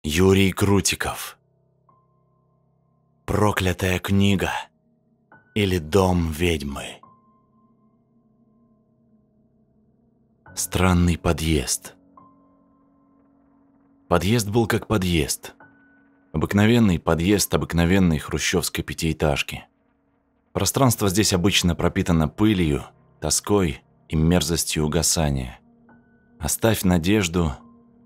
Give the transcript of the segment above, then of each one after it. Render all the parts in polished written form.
Юрий Крутиков. Проклятая книга или дом ведьмы. Странный подъезд. Подъезд был как подъезд. Обыкновенный подъезд обыкновенной хрущевской пятиэтажки. Пространство здесь обычно пропитано пылью, тоской и мерзостью угасания. Оставь надежду.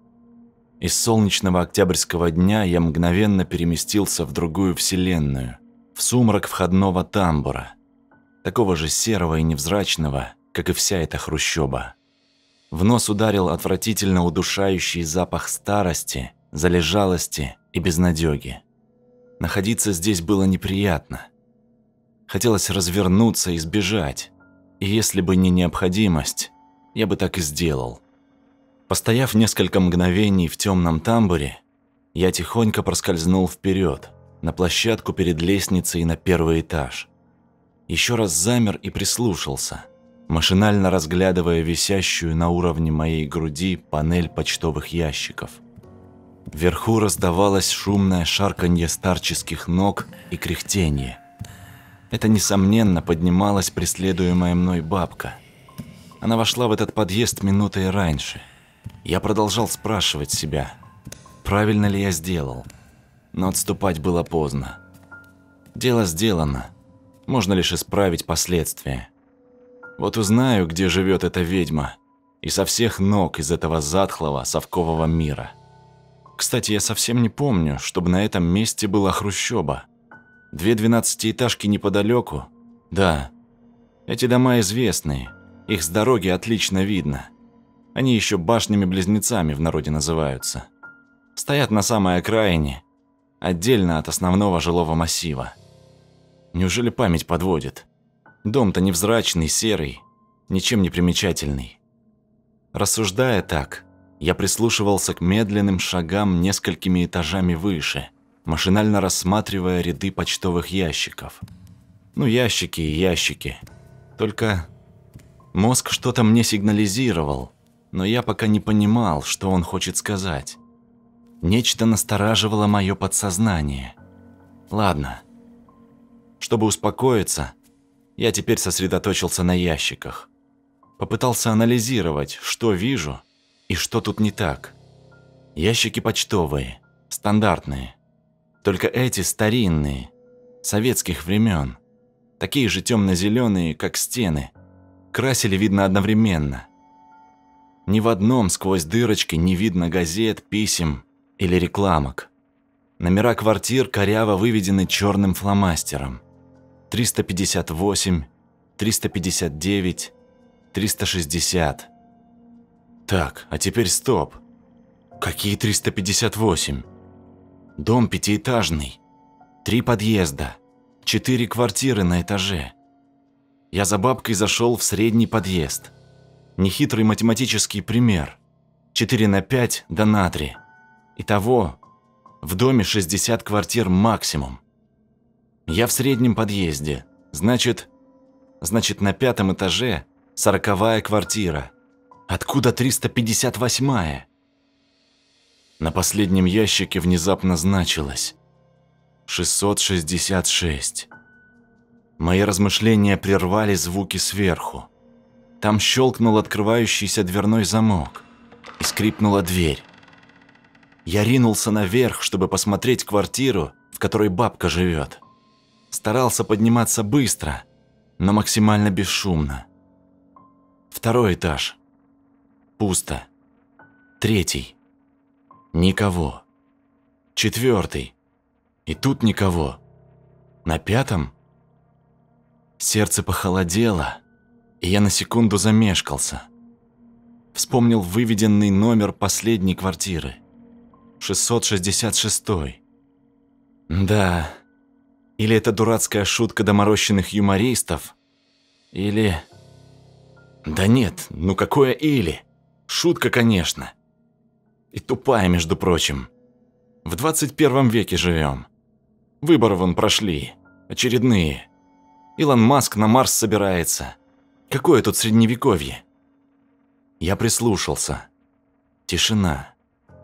Из солнечного октябрьского дня я мгновенно переместился в другую вселенную, в сумрак входного тамбура, такого же серого и невзрачного, как и вся эта хрущоба. В нос ударил отвратительно удушающий запах старости, залежалости и безнадёги. Находиться здесь было неприятно. Хотелось развернуться и сбежать, и если бы не необходимость, я бы так и сделал. Постояв несколько мгновений в темном тамбуре, я тихонько проскользнул вперед, на площадку перед лестницей на первый этаж. Еще раз замер и прислушался, машинально разглядывая висящую на уровне моей груди панель почтовых ящиков. Вверху раздавалось шумное шарканье старческих ног и кряхтенье. Это, несомненно, поднималась преследуемая мной бабка. Она вошла в этот подъезд минутой раньше. Я продолжал спрашивать себя, правильно ли я сделал, но отступать было поздно. Дело сделано, можно лишь исправить последствия. Вот узнаю, где живет эта ведьма, и со всех ног из этого затхлого совкового мира. Кстати, я совсем не помню, чтобы на этом месте была хрущоба. 2 12-этажки неподалеку. Да, эти дома известные, их с дороги отлично видно. Они еще башнями-близнецами в народе называются. Стоят на самой окраине, отдельно от основного жилого массива. Неужели память подводит? Дом-то невзрачный, серый, ничем не примечательный. Рассуждая так, я прислушивался к медленным шагам несколькими этажами выше, машинально рассматривая ряды почтовых ящиков. Ну, ящики и ящики. Только мозг что-то мне сигнализировал, но я пока не понимал, что он хочет сказать. Нечто настораживало мое подсознание. Ладно. Чтобы успокоиться, я теперь сосредоточился на ящиках. Попытался анализировать, что вижу и что тут не так. Ящики почтовые, стандартные. Только эти старинные, советских времен. Такие же темно-зеленые, как стены. Красили, видно, одновременно. Ни в одном сквозь дырочки не видно газет, писем или рекламок. Номера квартир коряво выведены черным фломастером. 358, 359, 360. Так, а теперь стоп. Какие 358? Дом пятиэтажный. 3 подъезда. 4 квартиры на этаже. Я за бабкой зашел в средний подъезд. Нехитрый математический пример. 4 на 5 да на 3. Итого, в доме 60 квартир максимум. Я в среднем подъезде. Значит, на 5-м этаже 40-я квартира. Откуда 358-я? На последнем ящике внезапно значилось 666. Мои размышления прервали звуки сверху. Там щелкнул открывающийся дверной замок, и скрипнула дверь. Я ринулся наверх, чтобы посмотреть квартиру, в которой бабка живет. Старался подниматься быстро, но максимально бесшумно. 2-й этаж. Пусто. 3-й. Никого. 4-й. И тут никого. На 5-м? Сердце похолодело, и я на секунду замешкался. Вспомнил выведенный номер последней квартиры. 666. Да. Или это дурацкая шутка доморощенных юмористов, или... Да нет, ну какое или? Шутка, конечно. И тупая, между прочим. В 21 веке живем. Выборы вон прошли. Очередные. Илон Маск на Марс собирается. Какое тут средневековье? Я прислушался. Тишина.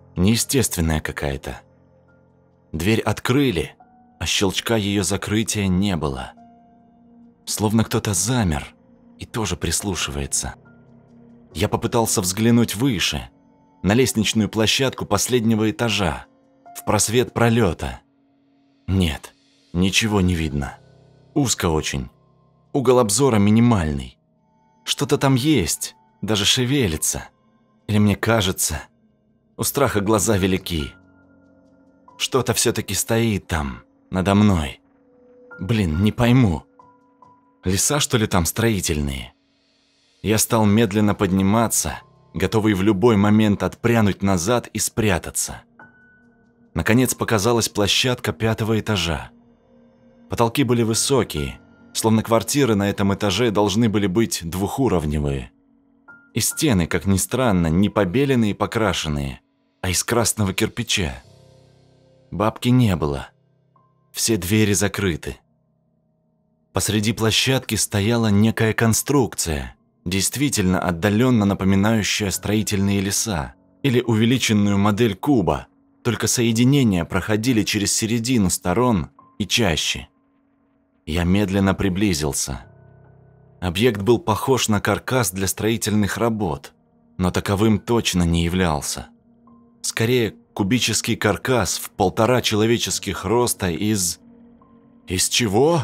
неестественная какая-то. Дверь открыли, а щелчка ее закрытия не было. Словно кто-то замер и тоже прислушивается. Я попытался взглянуть выше, на лестничную площадку последнего этажа, в просвет пролета. Нет, ничего не видно. Узко очень. Угол обзора минимальный. Что-то там есть, даже шевелится. Или мне кажется, у страха глаза велики. Что-то все-таки стоит там, надо мной. Блин, не пойму. Леса, что ли, там строительные? Я стал медленно подниматься, готовый в любой момент отпрянуть назад и спрятаться. Наконец показалась площадка 5-го этажа. Потолки были высокие, словно квартиры на этом этаже должны были быть двухуровневые. И стены, как ни странно, не побеленные и покрашенные, а из красного кирпича. Бабки не было. Все двери закрыты. Посреди площадки стояла некая конструкция, действительно отдаленно напоминающая строительные леса или увеличенную модель куба, только соединения проходили через середину сторон и чаще. Я медленно приблизился. Объект был похож на каркас для строительных работ, но таковым точно не являлся. Скорее, кубический каркас в 1,5 человеческих роста из... Из чего?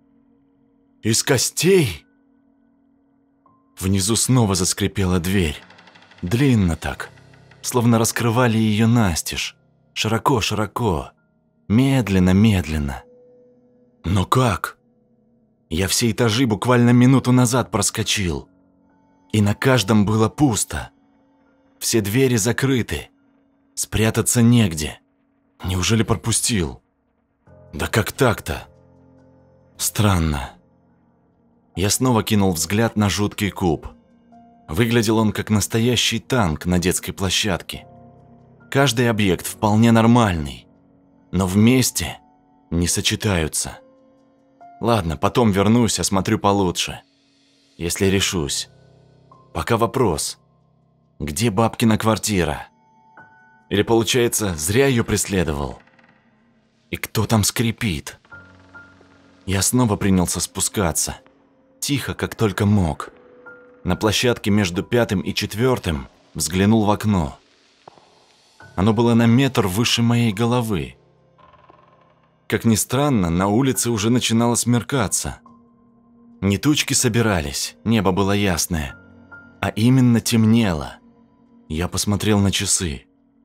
Из костей? Внизу снова заскрипела дверь. Длинно так, словно раскрывали ее настежь. Широко-широко, медленно-медленно. Но как? Я все этажи буквально минуту назад проскочил. И на каждом было пусто. Все двери закрыты. Спрятаться негде. Неужели пропустил? Да как так-то? Странно. Я снова кинул взгляд на жуткий куб. Выглядел он как настоящий танк на детской площадке. Каждый объект вполне нормальный, но вместе не сочетаются. Ладно, потом вернусь, осмотрю получше, если решусь. Пока вопрос, где бабкина квартира? Или, получается, зря ее преследовал? И кто там скрипит? Я снова принялся спускаться, тихо, как только мог. На площадке между 5-м и 4-м взглянул в окно. Оно было на метр выше моей головы. Как ни странно, на улице уже начинало смеркаться. Не тучки собирались, небо было ясное, а именно темнело. Я посмотрел на часы.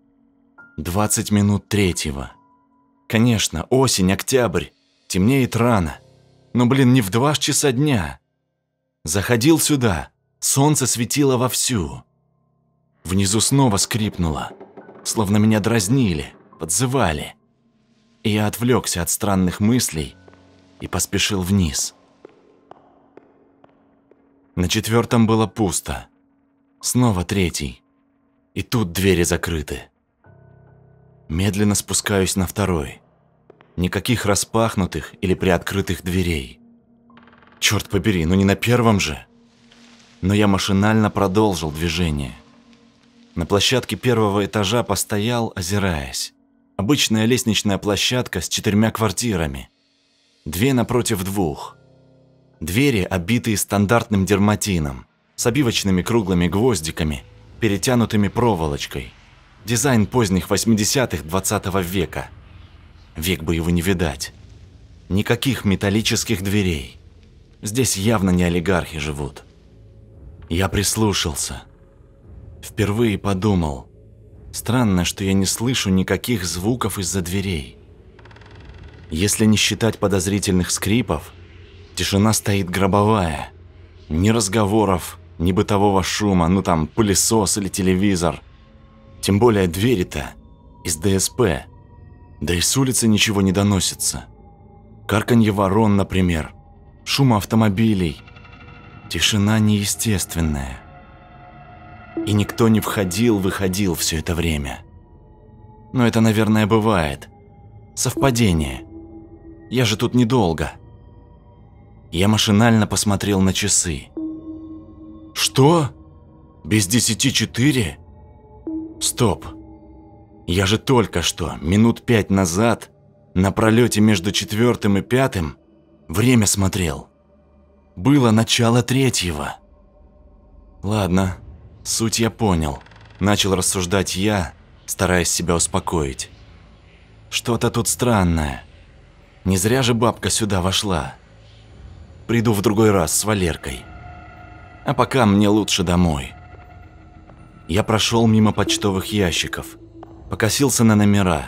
20 минут 3-го. Конечно, осень, октябрь, темнеет рано. Но, блин, не в 2 часа дня. Заходил сюда, солнце светило вовсю. Внизу снова скрипнуло. Словно меня дразнили, подзывали. И я отвлекся от странных мыслей и поспешил вниз. На 4-м было пусто. Снова 3-й. И тут двери закрыты. Медленно спускаюсь на 2-й. Никаких распахнутых или приоткрытых дверей. Черт побери, ну не на 1-м же. Но я машинально продолжил движение. На площадке 1-го этажа постоял, озираясь. Обычная лестничная площадка с 4 квартирами. 2 напротив 2. Двери, обитые стандартным дерматином, с обивочными круглыми гвоздиками, перетянутыми проволочкой. Дизайн поздних 80-х 20 века. Век бы его не видать. Никаких металлических дверей. Здесь явно не олигархи живут. Я прислушался. Впервые подумал, странно, что я не слышу никаких звуков из-за дверей. Если не считать подозрительных скрипов, тишина стоит гробовая. Ни разговоров, ни бытового шума, ну там пылесос или телевизор. Тем более двери-то из ДСП. Да и с улицы ничего не доносится. Карканье ворон, например, шум автомобилей. Тишина неестественная. И никто не входил-выходил все это время. Но это, наверное, бывает. Совпадение. Я же тут недолго. Я машинально посмотрел на часы. Что? Без 10:04? Стоп. Я же только что, минут 5 назад, на пролете между 4 и 5 время смотрел. Было начало 3-го. Ладно, суть я понял. Начал рассуждать я, стараясь себя успокоить. Что-то тут странное. Не зря же бабка сюда вошла. Приду в другой раз с Валеркой. А пока мне лучше домой. Я прошел мимо почтовых ящиков. Покосился на номера.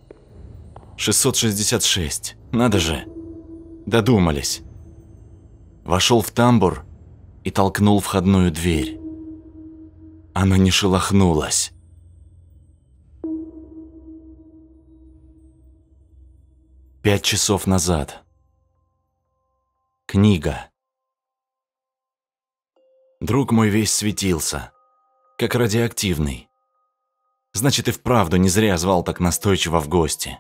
666. Надо же. Додумались. Вошел в тамбур и толкнул входную дверь. Она не шелохнулась. Пять часов назад. Книга. Друг мой весь светился, как радиоактивный. Значит, и вправду не зря звал так настойчиво в гости.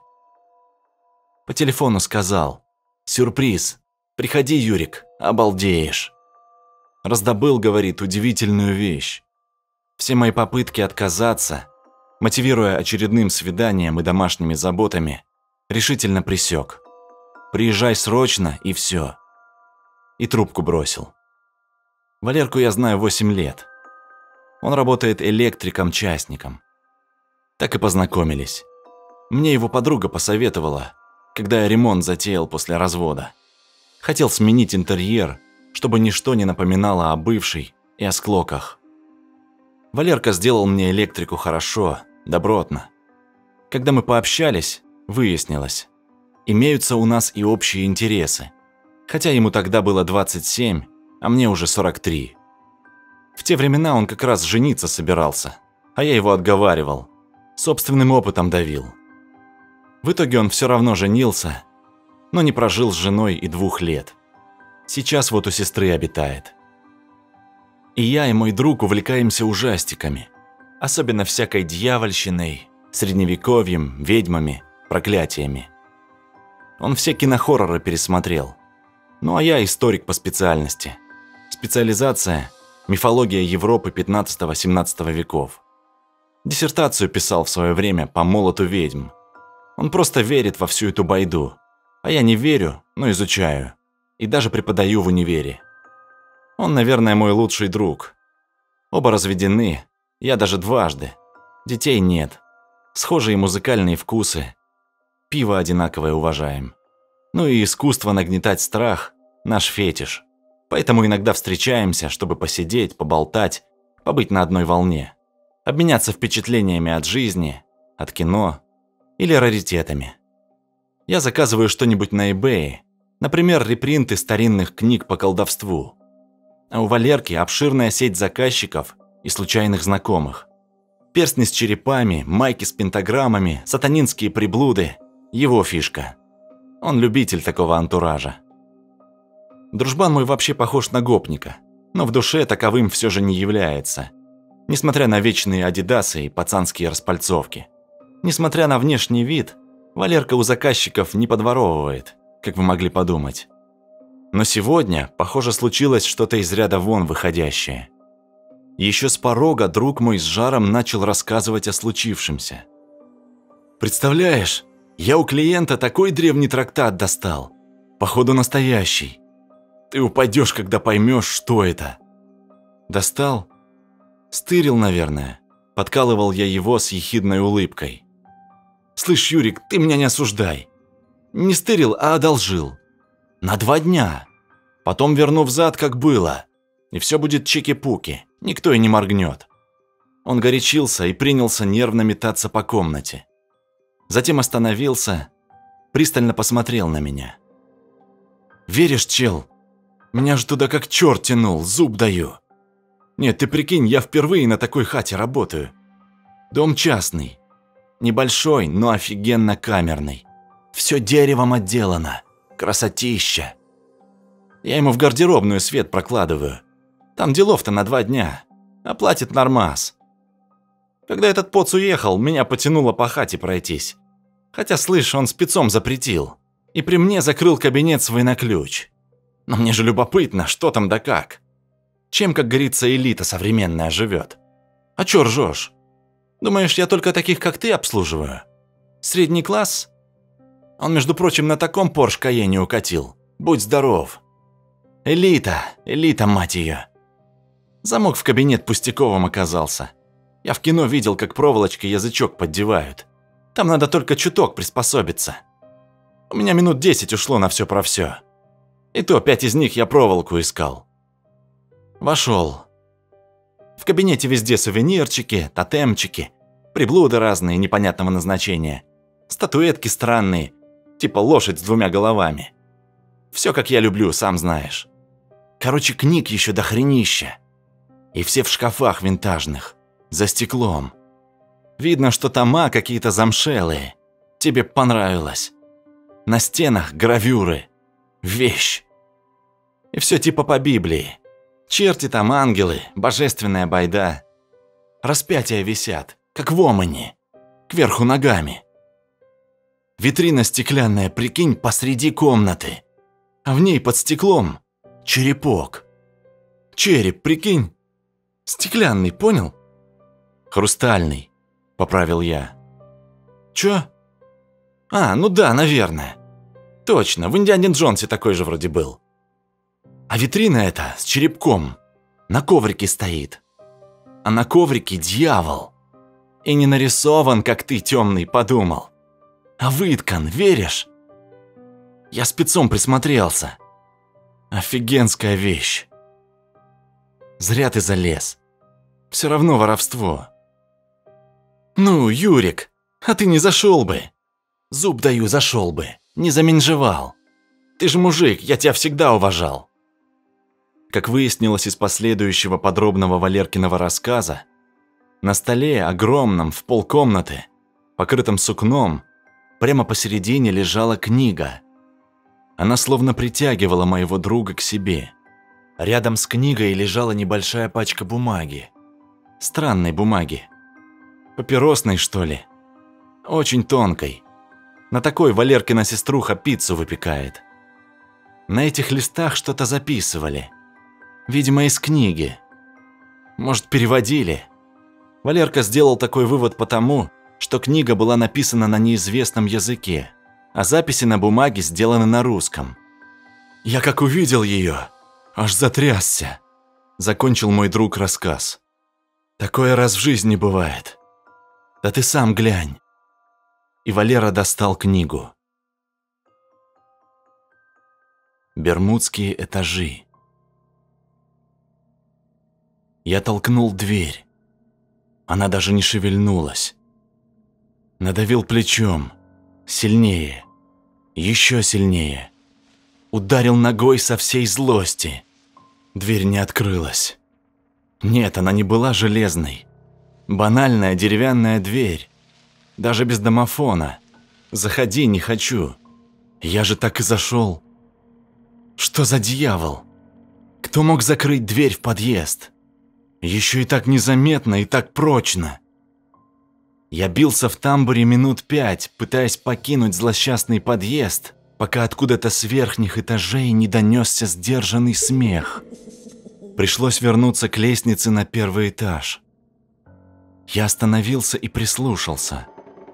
По телефону сказал: «Сюрприз, приходи, Юрик, обалдеешь». Раздобыл, говорит, удивительную вещь. Все мои попытки отказаться, мотивируя очередным свиданием и домашними заботами, решительно пресек. «Приезжай срочно» и все. И трубку бросил. Валерку я знаю 8 лет. Он работает электриком-частником. Так и познакомились. Мне его подруга посоветовала, когда я ремонт затеял после развода. Хотел сменить интерьер, чтобы ничто не напоминало о бывшей и о склоках. Валерка сделал мне электрику хорошо, добротно. Когда мы пообщались, выяснилось, имеются у нас и общие интересы. Хотя ему тогда было 27, а мне уже 43. В те времена он как раз жениться собирался, а я его отговаривал, собственным опытом давил. В итоге он все равно женился, но не прожил с женой и 2 лет. Сейчас вот у сестры обитает. И я, и мой друг увлекаемся ужастиками, особенно всякой дьявольщиной, средневековьем, ведьмами, проклятиями. Он все кинохорроры пересмотрел. Ну а я историк по специальности. Специализация – мифология Европы 15-17 веков. Диссертацию писал в свое время по молоту ведьм. Он просто верит во всю эту байду. А я не верю, но изучаю. И даже преподаю в универе. Он, наверное, мой лучший друг. Оба разведены, я даже дважды. Детей нет. Схожие музыкальные вкусы. Пиво одинаковое уважаем. Ну и искусство нагнетать страх – наш фетиш. Поэтому иногда встречаемся, чтобы посидеть, поболтать, побыть на одной волне. Обменяться впечатлениями от жизни, от кино или раритетами. Я заказываю что-нибудь на eBay, например, репринты старинных книг по колдовству. А у Валерки обширная сеть заказчиков и случайных знакомых. Перстни с черепами, майки с пентаграммами, сатанинские приблуды – его фишка. Он любитель такого антуража. Дружбан мой вообще похож на гопника, но в душе таковым все же не является. Несмотря на вечные адидасы и пацанские распальцовки. Несмотря на внешний вид, Валерка у заказчиков не подворовывает, как вы могли подумать. Но сегодня, похоже, случилось что-то из ряда вон выходящее. Еще с порога друг мой с жаром начал рассказывать о случившемся. «Представляешь, я у клиента такой древний трактат достал. Походу настоящий. Ты упадешь, когда поймешь, что это». «Достал?» «Стырил, наверное». Подкалывал я его с ехидной улыбкой. «Слышь, Юрик, ты меня не осуждай. Не стырил, а одолжил. На 2 дня. Потом верну взад, как было. И все будет чики-пуки, никто и не моргнет». Он горячился и принялся нервно метаться по комнате. Затем остановился, пристально посмотрел на меня. «Веришь, чел? Меня же туда как черт тянул, зуб даю. Нет, ты прикинь, я впервые на такой хате работаю. Дом частный. Небольшой, но офигенно камерный. Все деревом отделано. Красотища. Я ему в гардеробную свет прокладываю. Там делов-то на 2 дня. А платит нормас. Когда этот поц уехал, меня потянуло по хате пройтись. Хотя, слышь, он спецом запретил. И при мне закрыл кабинет свой на ключ. Но мне же любопытно, что там да как. Чем, как говорится, элита современная живет. А чё ржёшь? Думаешь, я только таких, как ты, обслуживаю? Средний класс? Он, между прочим, на таком Порш Кайене укатил. Будь здоров. Элита, мать ее. Замок в кабинет пустяковым оказался. Я в кино видел, как проволочкой язычок поддевают. Там надо только чуток приспособиться. У меня минут 10 ушло на все про все. И то 5 из них я проволоку искал. Вошел. В кабинете везде сувенирчики, тотемчики, приблуды разные непонятного назначения, статуэтки странные, типа лошадь с 2 головами. Все как я люблю, сам знаешь. Короче, книг еще до хренища. И все в шкафах винтажных, за стеклом. Видно, что тома какие-то замшелые. Тебе понравилось. На стенах гравюры. Вещь. И все типа по Библии. Черти там, ангелы, божественная байда. Распятия висят, как в омане, кверху ногами. Витрина стеклянная, прикинь, посреди комнаты. А в ней под стеклом черепок. Череп, прикинь. Стеклянный, понял? Хрустальный, поправил я. Чё? А, ну да, наверное. Точно, в Индиане Джонсе такой же вроде был. А витрина эта с черепком на коврике стоит. А на коврике дьявол. И не нарисован, как ты, темный, подумал. А выткан, веришь? Я спецом присмотрелся. Офигенская вещь. Зря ты залез. Все равно воровство. Ну, Юрик, а ты не зашел бы. Зуб даю, зашел бы. Не заменжевал. Ты же мужик, я тебя всегда уважал. Как выяснилось из последующего подробного Валеркиного рассказа, на столе, огромном, в полкомнаты, покрытом сукном, прямо посередине лежала книга. Она словно притягивала моего друга к себе. Рядом с книгой лежала небольшая пачка бумаги. Странной бумаги. Папиросной, что ли? Очень тонкой. На такой Валеркина сеструха пиццу выпекает. На этих листах что-то записывали. Видимо, из книги. Может, переводили. Валерка сделал такой вывод потому, что книга была написана на неизвестном языке, а записи на бумаге сделаны на русском. Я как увидел ее, аж затрясся. Закончил мой друг рассказ. Такое раз в жизни бывает. Да ты сам глянь. И Валера достал книгу. Бермудские этажи. Я толкнул дверь. Она даже не шевельнулась. Надавил плечом. Сильнее. Еще сильнее. Ударил ногой со всей злости. Дверь не открылась. Нет, она не была железной. Банальная деревянная дверь. Даже без домофона. Заходи, не хочу. Я же так и зашел. Что за дьявол? Кто мог закрыть дверь в подъезд? Еще и так незаметно, и так прочно. Я бился в тамбуре минут 5, пытаясь покинуть злосчастный подъезд, пока откуда-то с верхних этажей не донесся сдержанный смех. Пришлось вернуться к лестнице на 1-й этаж. Я остановился и прислушался.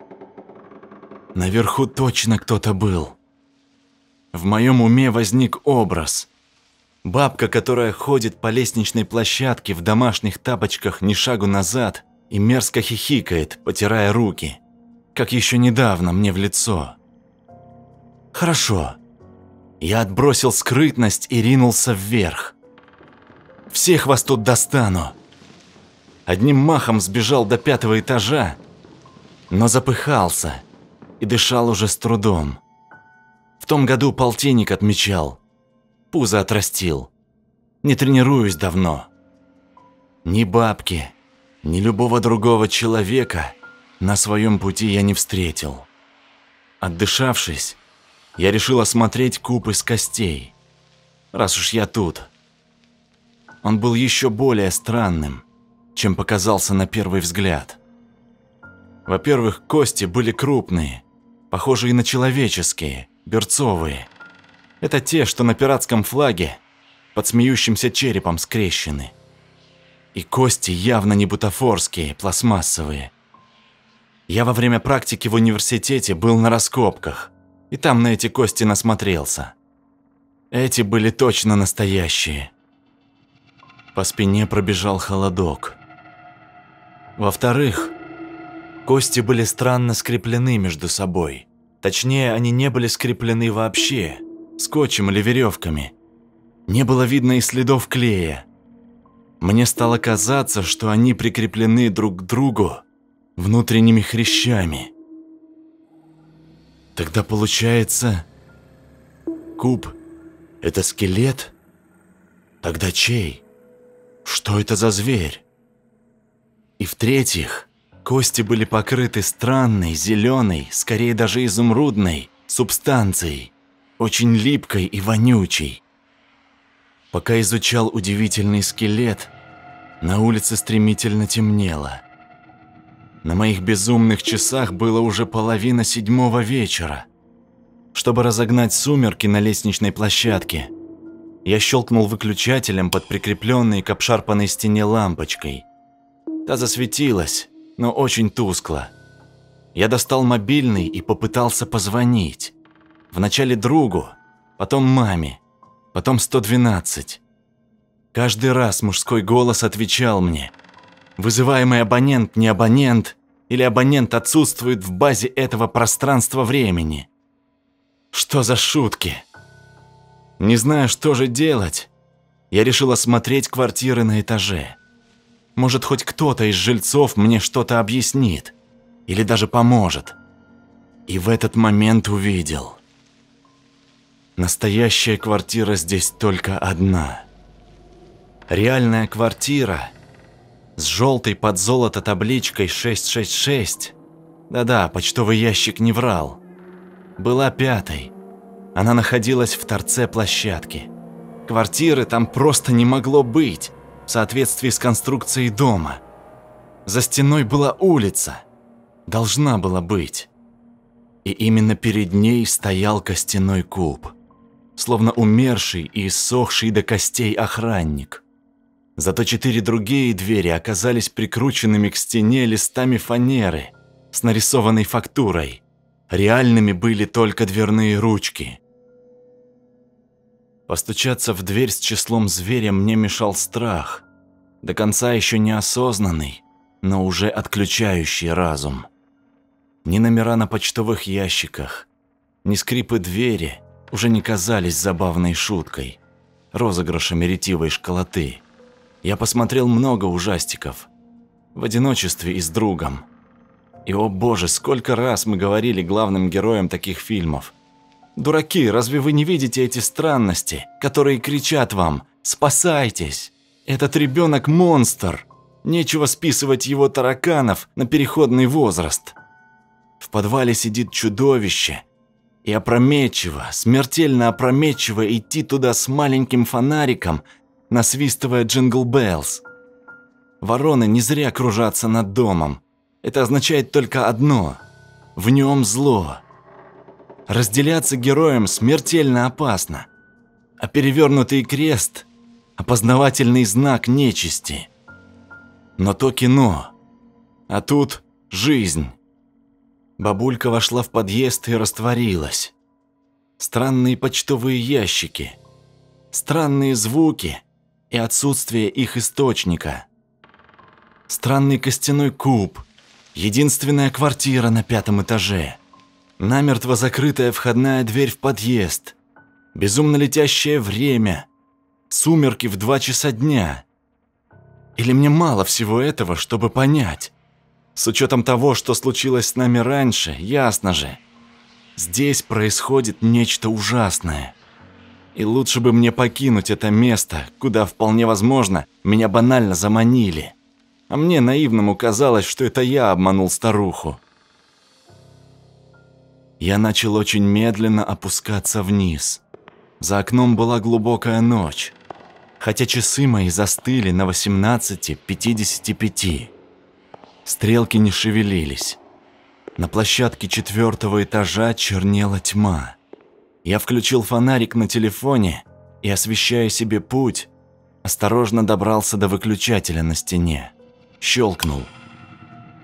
Наверху точно кто-то был. В моем уме возник образ. Бабка, которая ходит по лестничной площадке в домашних тапочках ни шагу назад и мерзко хихикает, потирая руки, как еще недавно мне в лицо. Хорошо. Я отбросил скрытность и ринулся вверх. Всех вас тут достану. Одним махом сбежал до 5-го этажа, но запыхался и дышал уже с трудом. В том году полтинник отмечал. Пузо отрастил. Не тренируюсь давно. Ни бабки, ни любого другого человека на своем пути я не встретил. Отдышавшись, я решил осмотреть куб из костей. Раз уж я тут. Он был еще более странным, чем показался на первый взгляд. Во-первых, кости были крупные, похожие на человеческие, берцовые. Это те, что на пиратском флаге под смеющимся черепом скрещены. И кости явно не бутафорские, пластмассовые, Я во время практики в университете был на раскопках, и там на эти кости насмотрелся. Эти были точно настоящие. По спине пробежал холодок. Во-вторых, кости были странно скреплены между собой. Точнее, они не были скреплены вообще, скотчем или веревками. Не было видно и следов клея. Мне стало казаться, что они прикреплены друг к другу внутренними хрящами. Тогда получается, куб – это скелет? Тогда чей? Что это за зверь? И в-третьих, кости были покрыты странной, зеленой, скорее даже изумрудной, субстанцией, очень липкой и вонючей. Пока изучал удивительный скелет, на улице стремительно темнело. На моих безумных часах было уже 6:30 вечера. Чтобы разогнать сумерки на лестничной площадке, я щелкнул выключателем под прикрепленной к обшарпанной стене лампочкой. Та засветилась, но очень тускло. Я достал мобильный и попытался позвонить. Вначале другу, потом маме, потом 112. Каждый раз мужской голос отвечал мне: вызываемый абонент не абонент, или абонент отсутствует в базе этого пространства-времени. Что за шутки? Не зная, что же делать, я решил осмотреть квартиры на этаже. Может, хоть кто-то из жильцов мне что-то объяснит или даже поможет. И в этот момент увидел. Настоящая квартира здесь только одна. Реальная квартира с желтой под золото табличкой 666. Да-да, почтовый ящик не врал. Была 5-й. Она находилась в торце площадки. Квартиры там просто не могло быть в соответствии с конструкцией дома. За стеной была улица. Должна была быть. И именно перед ней стоял костяной куб, словно умерший и иссохший до костей охранник. Зато 4 другие двери оказались прикрученными к стене листами фанеры с нарисованной фактурой. Реальными были только дверные ручки. Постучаться в дверь с числом зверя мне мешал страх, до конца еще неосознанный, но уже отключающий разум. Ни номера на почтовых ящиках, ни скрипы двери уже не казались забавной шуткой, розыгрышами ретивой школоты. Я посмотрел много ужастиков, в одиночестве и с другом. И, о боже, сколько раз мы говорили главным героям таких фильмов: дураки, разве вы не видите эти странности, которые кричат вам: спасайтесь, этот ребенок монстр, нечего списывать его тараканов на переходный возраст. В подвале сидит чудовище, и опрометчиво, смертельно опрометчиво идти туда с маленьким фонариком, насвистывая «Джингл Беллс». Вороны не зря кружатся над домом. Это означает только одно – в нем зло. Разделяться героям смертельно опасно, а перевернутый крест – опознавательный знак нечисти. Но то кино, а тут жизнь. Бабулька вошла в подъезд и растворилась. Странные почтовые ящики, странные звуки и отсутствие их источника. Странный костяной куб, единственная квартира на 5-м этаже, намертво закрытая входная дверь в подъезд, безумно летящее время, сумерки в 2 часа дня. Или мне мало всего этого, чтобы понять? С учетом того, что случилось с нами раньше, ясно же, здесь происходит нечто ужасное. И лучше бы мне покинуть это место, куда, вполне возможно, меня банально заманили. А мне, наивному, казалось, что это я обманул старуху. Я начал очень медленно опускаться вниз. За окном была глубокая ночь, хотя часы мои застыли на 18:55. Стрелки не шевелились. На площадке 4-го этажа чернела тьма. Я включил фонарик на телефоне и, освещая себе путь, осторожно добрался до выключателя на стене. Щелкнул.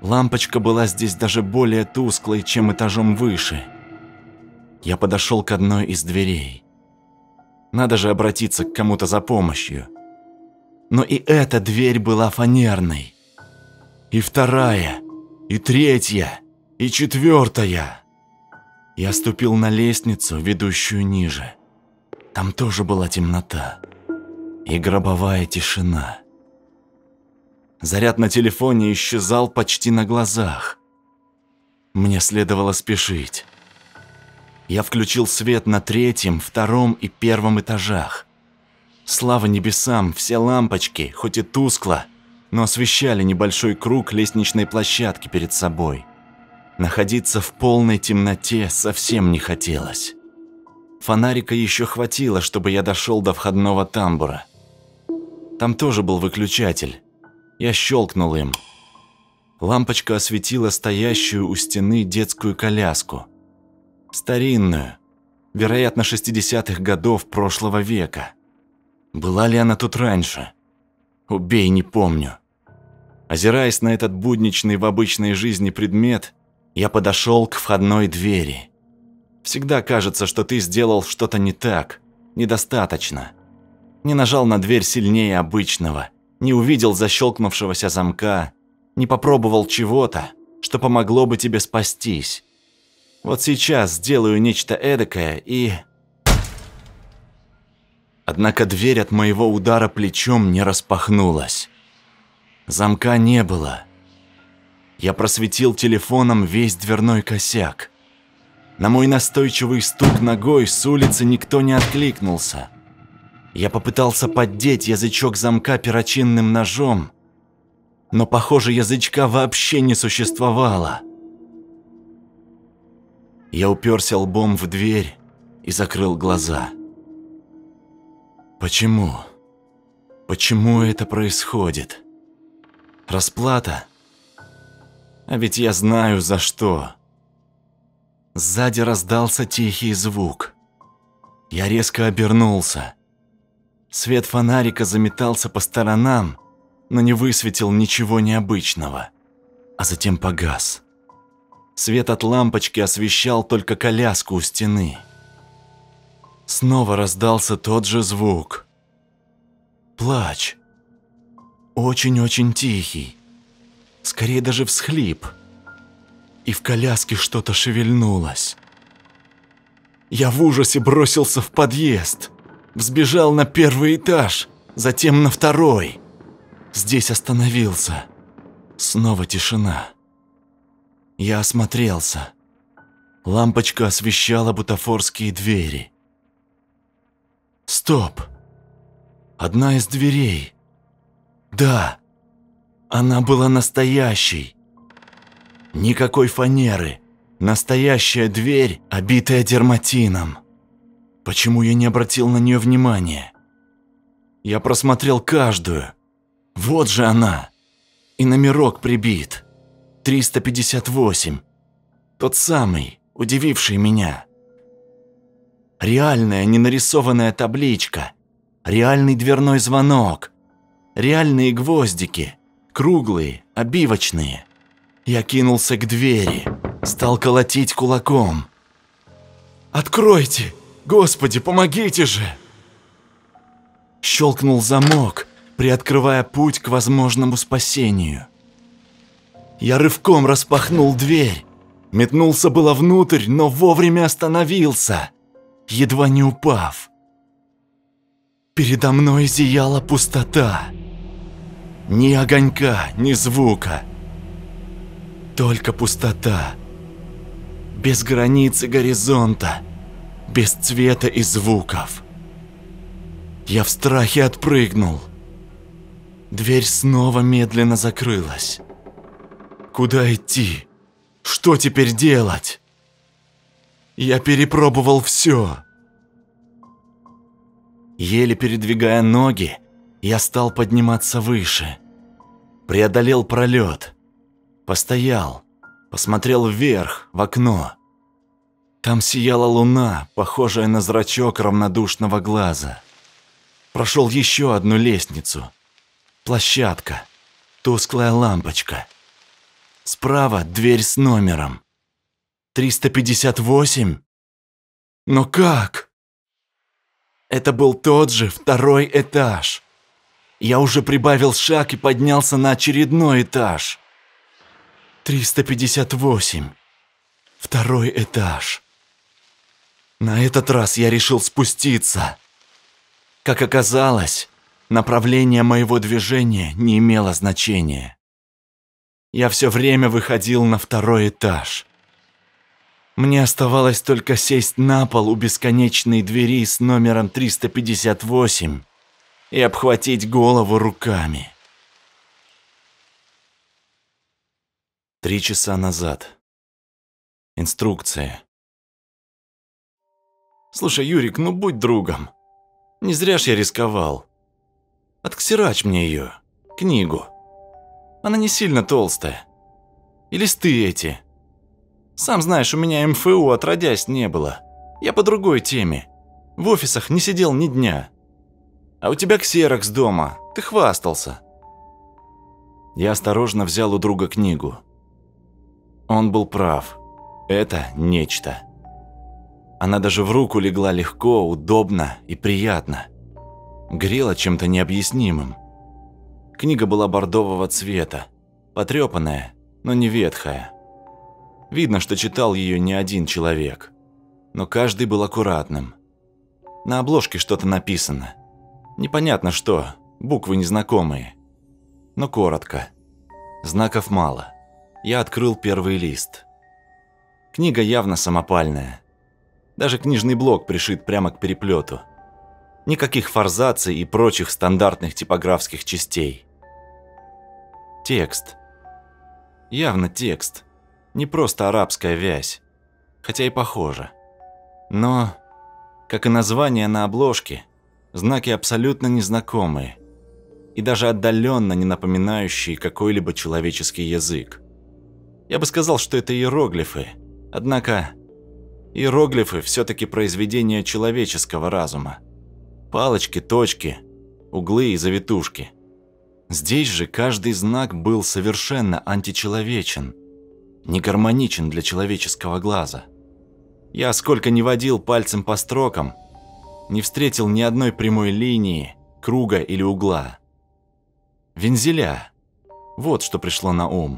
Лампочка была здесь даже более тусклой, чем этажом выше. Я подошел к одной из дверей. Надо же обратиться к кому-то за помощью. Но и эта дверь была фанерной. И вторая, и третья, и четвертая. Я ступил на лестницу, ведущую ниже. Там тоже была темнота и гробовая тишина. Заряд на телефоне исчезал почти на глазах. Мне следовало спешить. Я включил свет на 3-м, 2-м и 1-м этажах. Слава небесам, все лампочки, хоть и тускло, но освещали небольшой круг лестничной площадки перед собой. Находиться в полной темноте совсем не хотелось. Фонарика еще хватило, чтобы я дошел до входного тамбура. Там тоже был выключатель. Я щелкнул им. Лампочка осветила стоящую у стены детскую коляску. Старинную, вероятно, 60-х годов прошлого века. Была ли она тут раньше? Убей, не помню. Озираясь на этот будничный в обычной жизни предмет, я подошел к входной двери. Всегда кажется, что ты сделал что-то не так, недостаточно. Не нажал на дверь сильнее обычного, не увидел защелкнувшегося замка, не попробовал чего-то, что помогло бы тебе спастись. Вот сейчас сделаю нечто эдакое и... Однако дверь от моего удара плечом не распахнулась. Замка не было. Я просветил телефоном весь дверной косяк. На мой настойчивый стук ногой с улицы никто не откликнулся. Я попытался поддеть язычок замка перочинным ножом, но, похоже, язычка вообще не существовало. Я уперся лбом в дверь и закрыл глаза. Почему? Почему это происходит? Расплата? А ведь я знаю, за что. Сзади раздался тихий звук. Я резко обернулся. Свет фонарика заметался по сторонам, но не высветил ничего необычного, а затем погас. Свет от лампочки освещал только коляску у стены. Снова раздался тот же звук. Плач. Очень-очень тихий. Скорее даже всхлип. И в коляске что-то шевельнулось. Я в ужасе бросился в подъезд. Взбежал на 1-й этаж, затем на 2-й. Здесь остановился. Снова тишина. Я осмотрелся. Лампочка освещала бутафорские двери. Стоп! Одна из дверей. Да, она была настоящей. Никакой фанеры. Настоящая дверь, обитая дерматином. Почему я не обратил на нее внимания? Я просмотрел каждую. Вот же она. И номерок прибит. 358. Тот самый, удививший меня. Реальная ненарисованная табличка. Реальный дверной звонок. Реальные гвоздики. Круглые, обивочные. Я кинулся к двери. Стал колотить кулаком. «Откройте! Господи, помогите же!» Щелкнул замок, приоткрывая путь к возможному спасению. Я рывком распахнул дверь. Метнулся было внутрь, но вовремя остановился, едва не упав. Передо мной зияла пустота. Ни огонька, ни звука. Только пустота. Без границы горизонта. Без цвета и звуков. Я в страхе отпрыгнул. Дверь снова медленно закрылась. Куда идти? Что теперь делать? Я перепробовал все. Еле передвигая ноги, я стал подниматься выше. Преодолел пролет. Постоял. Посмотрел вверх, в окно. Там сияла луна, похожая на зрачок равнодушного глаза. Прошел еще одну лестницу. Площадка. Тусклая лампочка. Справа дверь с номером. 358? Но как? Это был тот же второй этаж. Я уже прибавил шаг и поднялся на очередной этаж. 358. Второй этаж. На этот раз я решил спуститься. Как оказалось, направление моего движения не имело значения. Я все время выходил на второй этаж. Мне оставалось только сесть на пол у бесконечной двери с номером 358 и обхватить голову руками. 3 часа назад. Инструкция. Слушай, Юрик, ну будь другом. Не зря ж я рисковал. Отксерач мне ее, книгу. Она не сильно толстая. И листы эти. Сам знаешь, у меня МФУ отродясь не было. Я по другой теме. В офисах не сидел ни дня. А у тебя ксерокс дома. Ты хвастался. Я осторожно взял у друга книгу. Он был прав. Это нечто. Она даже в руку легла легко, удобно и приятно. Грела чем-то необъяснимым. Книга была бордового цвета, потрепанная, но не ветхая. Видно, что читал ее не один человек, но каждый был аккуратным. На обложке что-то написано. Непонятно что, буквы незнакомые. Но коротко. Знаков мало. Я открыл первый лист. Книга явно самопальная. Даже книжный блок пришит прямо к переплету. Никаких форзаций и прочих стандартных типографских частей. Текст. Явно текст. Не просто арабская вязь. Хотя и похоже. Но, как и название на обложке, знаки абсолютно незнакомые. И даже отдаленно не напоминающие какой-либо человеческий язык. Я бы сказал, что это иероглифы. Однако, иероглифы все-таки произведение человеческого разума. Палочки, точки, углы и завитушки. Здесь же каждый знак был совершенно античеловечен, негармоничен для человеческого глаза. Я сколько ни водил пальцем по строкам, не встретил ни одной прямой линии, круга или угла. Вензеля. Вот что пришло на ум.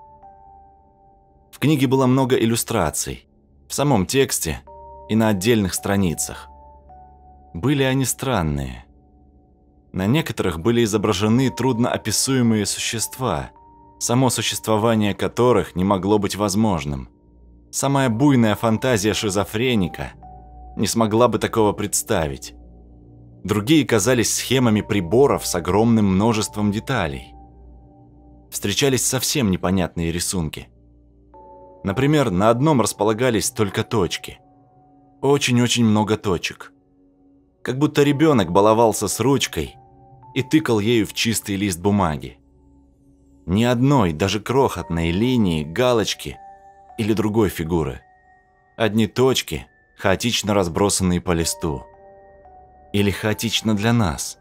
В книге было много иллюстраций, в самом тексте и на отдельных страницах. Были они странные. На некоторых были изображены трудноописуемые существа, само существование которых не могло быть возможным. Самая буйная фантазия шизофреника не смогла бы такого представить. Другие казались схемами приборов с огромным множеством деталей. Встречались совсем непонятные рисунки. Например, на одном располагались только точки. Очень-очень много точек. Как будто ребенок баловался с ручкой и тыкал ею в чистый лист бумаги. Ни одной, даже крохотной линии, галочки или другой фигуры. Одни точки, хаотично разбросанные по листу. Или хаотично для нас.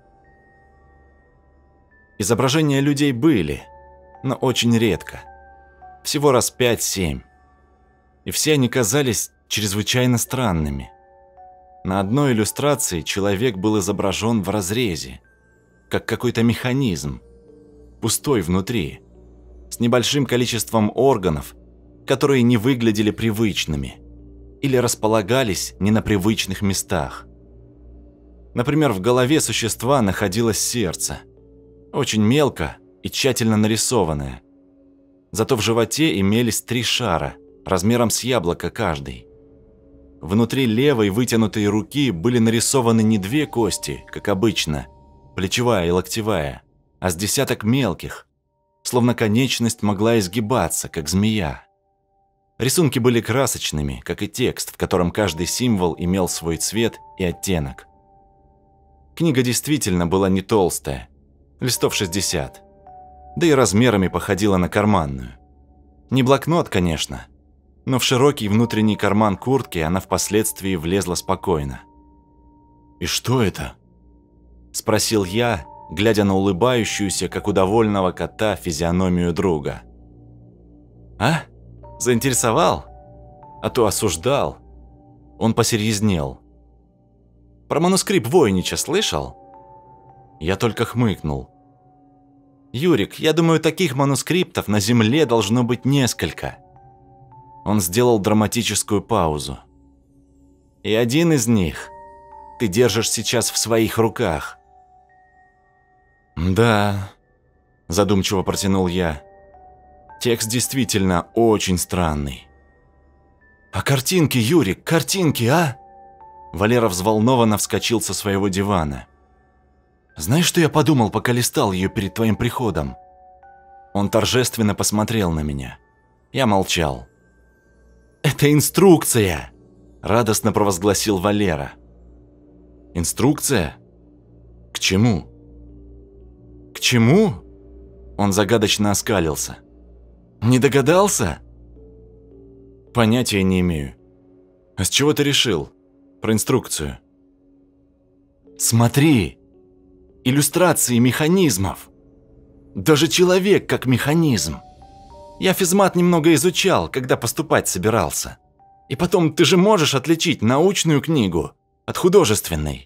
Изображения людей были, но очень редко. Всего раз 5-7. И все они казались чрезвычайно странными. На одной иллюстрации человек был изображен в разрезе, как какой-то механизм, пустой внутри, с небольшим количеством органов, которые не выглядели привычными или располагались не на привычных местах. Например, в голове существа находилось сердце, очень мелко и тщательно нарисованное. Зато в животе имелись 3 шара, размером с яблоко каждый. Внутри левой вытянутой руки были нарисованы не 2 кости, как обычно, плечевая и локтевая, а с десяток мелких, словно конечность могла изгибаться, как змея. Рисунки были красочными, как и текст, в котором каждый символ имел свой цвет и оттенок. Книга действительно была не толстая, листов 60, да и размерами походила на карманную. Не блокнот, конечно, но в широкий внутренний карман куртки она впоследствии влезла спокойно. «И что это?» – спросил я, глядя на улыбающуюся, как у довольного кота, физиономию друга. А? Заинтересовал? А то осуждал. Он посерьезнел. Про манускрипт Войнича слышал? Я только хмыкнул. Юрик, я думаю, таких манускриптов на Земле должно быть несколько. Он сделал драматическую паузу. И один из них ты держишь сейчас в своих руках. Да, задумчиво протянул я. Текст действительно очень странный. А картинки, Юрик, картинки, а? Валера взволнованно вскочил со своего дивана. Знаешь, что я подумал, пока листал ее перед твоим приходом? Он торжественно посмотрел на меня. Я молчал. «Это инструкция!» – радостно провозгласил Валера. «Инструкция? К чему?» «К чему?» Он загадочно оскалился. «Не догадался?» «Понятия не имею. А с чего ты решил? Про инструкцию?» «Смотри! Иллюстрации механизмов! Даже человек как механизм! Я физмат немного изучал, когда поступать собирался. И потом, ты же можешь отличить научную книгу от художественной?»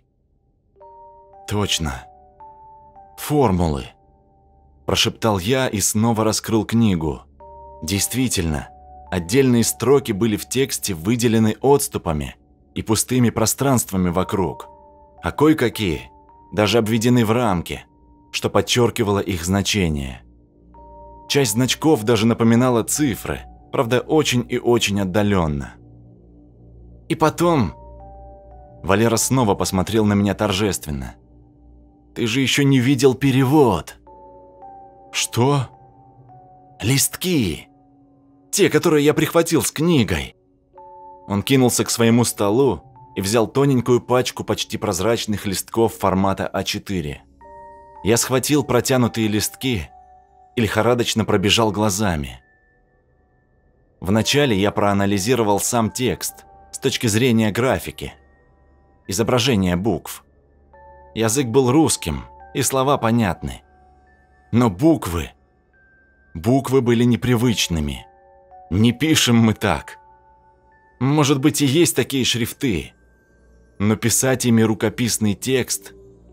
«Точно. Формулы», – прошептал я и снова раскрыл книгу. Действительно, отдельные строки были в тексте выделены отступами и пустыми пространствами вокруг, а кое-какие даже обведены в рамки, что подчеркивало их значение. Часть значков даже напоминала цифры, правда, очень и очень отдаленно. И потом... Валера снова посмотрел на меня торжественно. «Ты же еще не видел перевод!» «Что?» «Листки! Те, которые я прихватил с книгой!» Он кинулся к своему столу и взял тоненькую пачку почти прозрачных листков формата А4. Я схватил протянутые листки и лихорадочно пробежал глазами. Вначале я проанализировал сам текст с точки зрения графики, изображения букв. Язык был русским, и слова понятны. Но буквы были непривычными. Не пишем мы так. Может быть, и есть такие шрифты, но писать ими рукописный текст...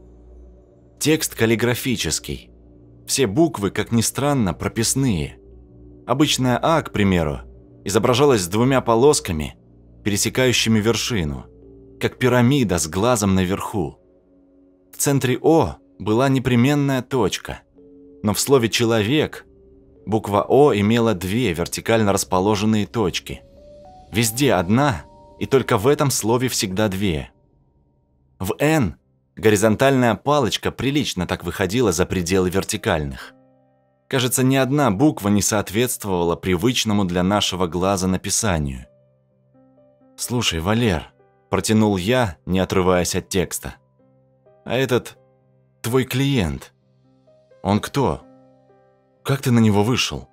Текст каллиграфический. Все буквы, как ни странно, прописные. Обычная «А», к примеру, изображалась с двумя полосками, пересекающими вершину, как пирамида с глазом наверху. В центре «О» была непременная точка, но в слове «человек» буква «О» имела две вертикально расположенные точки. Везде одна, и только в этом слове всегда две. В «Н» горизонтальная палочка прилично так выходила за пределы вертикальных. Кажется, ни одна буква не соответствовала привычному для нашего глаза написанию. «Слушай, Валер», – протянул я, не отрываясь от текста. «А этот твой клиент, он кто? Как ты на него вышел?»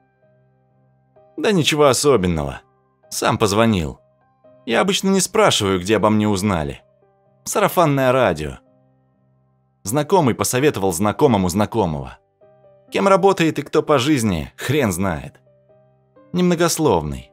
«Да ничего особенного. Сам позвонил. Я обычно не спрашиваю, где обо мне узнали. Сарафанное радио. Знакомый посоветовал знакомому знакомого. Кем работает и кто по жизни, хрен знает. Немногословный.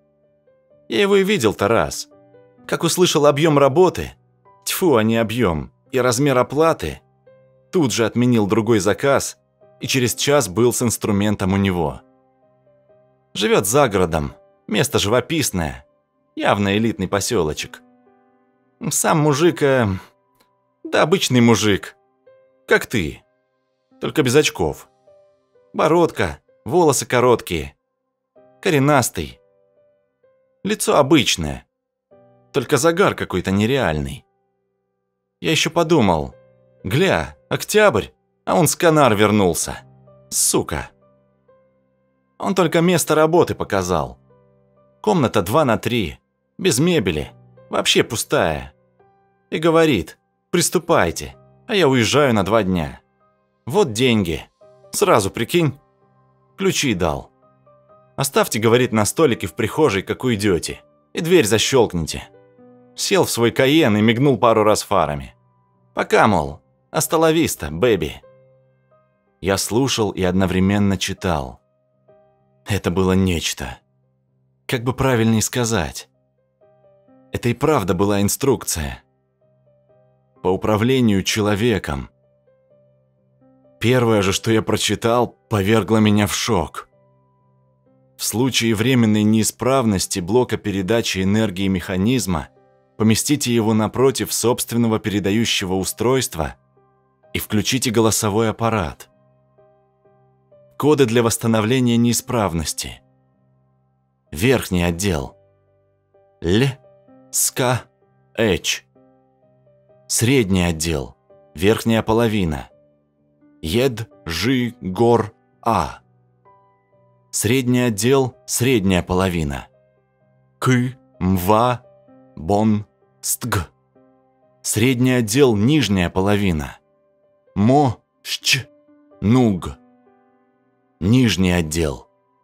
Я его и видел-то раз. Как услышал объем работы, тьфу, а не объем, и размер оплаты, тут же отменил другой заказ и через час был с инструментом у него. Живет за городом, место живописное, явно элитный поселочек. Сам мужик, да обычный мужик, как ты, только без очков. Бородка, волосы короткие, коренастый. Лицо обычное, только загар какой-то нереальный. Я еще подумал, гля, октябрь, а он с Канар вернулся. Сука. Он только место работы показал. Комната 2×3, без мебели, вообще пустая. И говорит, приступайте, а я уезжаю на 2 дня. Вот деньги. Сразу прикинь. Ключи дал. Оставьте, говорит, на столике в прихожей, как уйдете, и дверь защелкните. Сел в свой Кайен и мигнул пару раз фарами. Пока, мол, hasta la vista, бэби. Я слушал и одновременно читал. Это было нечто. Как бы правильнее сказать? Это и правда была инструкция. По управлению человеком. Первое же, что я прочитал, повергло меня в шок. В случае временной неисправности блока передачи энергии механизма поместите его напротив собственного передающего устройства и включите голосовой аппарат. Коды для восстановления неисправности. Верхний отдел. Л, СК, H. Средний отдел. Верхняя половина. Ед, Жи, Гор, А. Средний отдел. Средняя половина. К, Мва, Бон, Стг. Средний отдел. Нижняя половина. Мо, Щ, Нуг. Нижний отдел.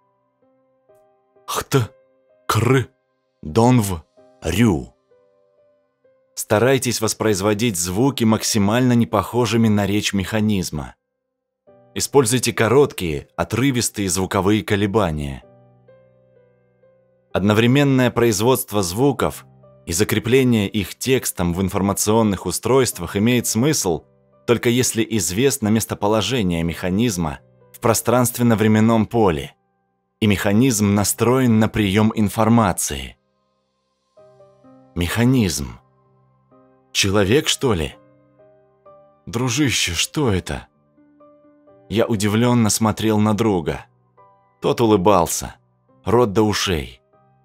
Хт, Кр, Донв, Рю. Старайтесь воспроизводить звуки максимально непохожими на речь механизма. Используйте короткие, отрывистые звуковые колебания. Одновременное производство звуков и закрепление их текстом в информационных устройствах имеет смысл, только если известно местоположение механизма в пространственно-временном поле, и механизм настроен на прием информации. Механизм. Человек, что ли? Дружище, что это? Я удивленно смотрел на друга. Тот улыбался, рот до ушей.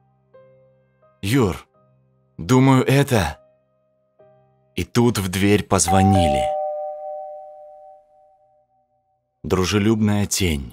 Юр, думаю, это... И тут в дверь позвонили. Дружелюбная тень.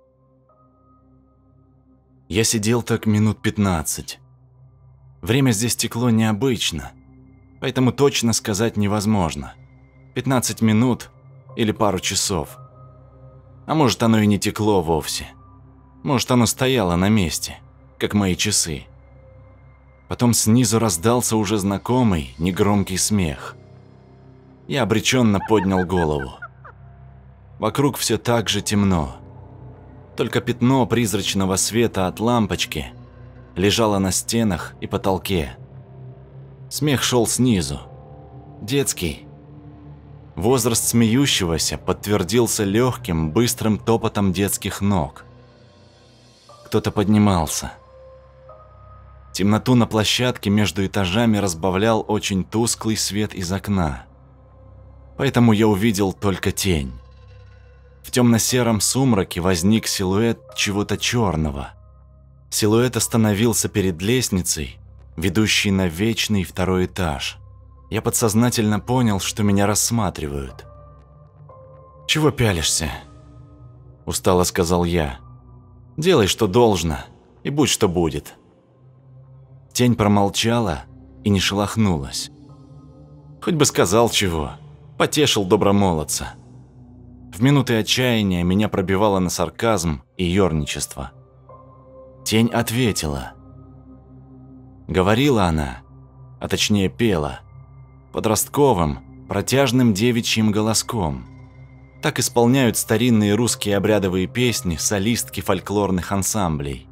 Я сидел так минут 15. Время здесь текло необычно, поэтому точно сказать невозможно. 15 минут или пару часов. А может, оно и не текло вовсе. Может, оно стояло на месте, как мои часы. Потом снизу раздался уже знакомый, негромкий смех. Я обреченно поднял голову. Вокруг все так же темно. Только пятно призрачного света от лампочки лежало на стенах и потолке. Смех шел снизу. Детский. Возраст смеющегося подтвердился легким, быстрым топотом детских ног. Кто-то поднимался. Темноту на площадке между этажами разбавлял очень тусклый свет из окна. Поэтому я увидел только тень. В темно-сером сумраке возник силуэт чего-то черного. Силуэт остановился перед лестницей, ведущей на вечный второй этаж. Я подсознательно понял, что меня рассматривают. «Чего пялишься?» – устало сказал я. «Делай, что должно, и будь, что будет». Тень промолчала и не шелохнулась. Хоть бы сказал чего, потешил добромолодца. В минуты отчаяния меня пробивало на сарказм и ёрничество. Тень ответила. Говорила она, а точнее пела, подростковым, протяжным девичьим голоском. Так исполняют старинные русские обрядовые песни солистки фольклорных ансамблей.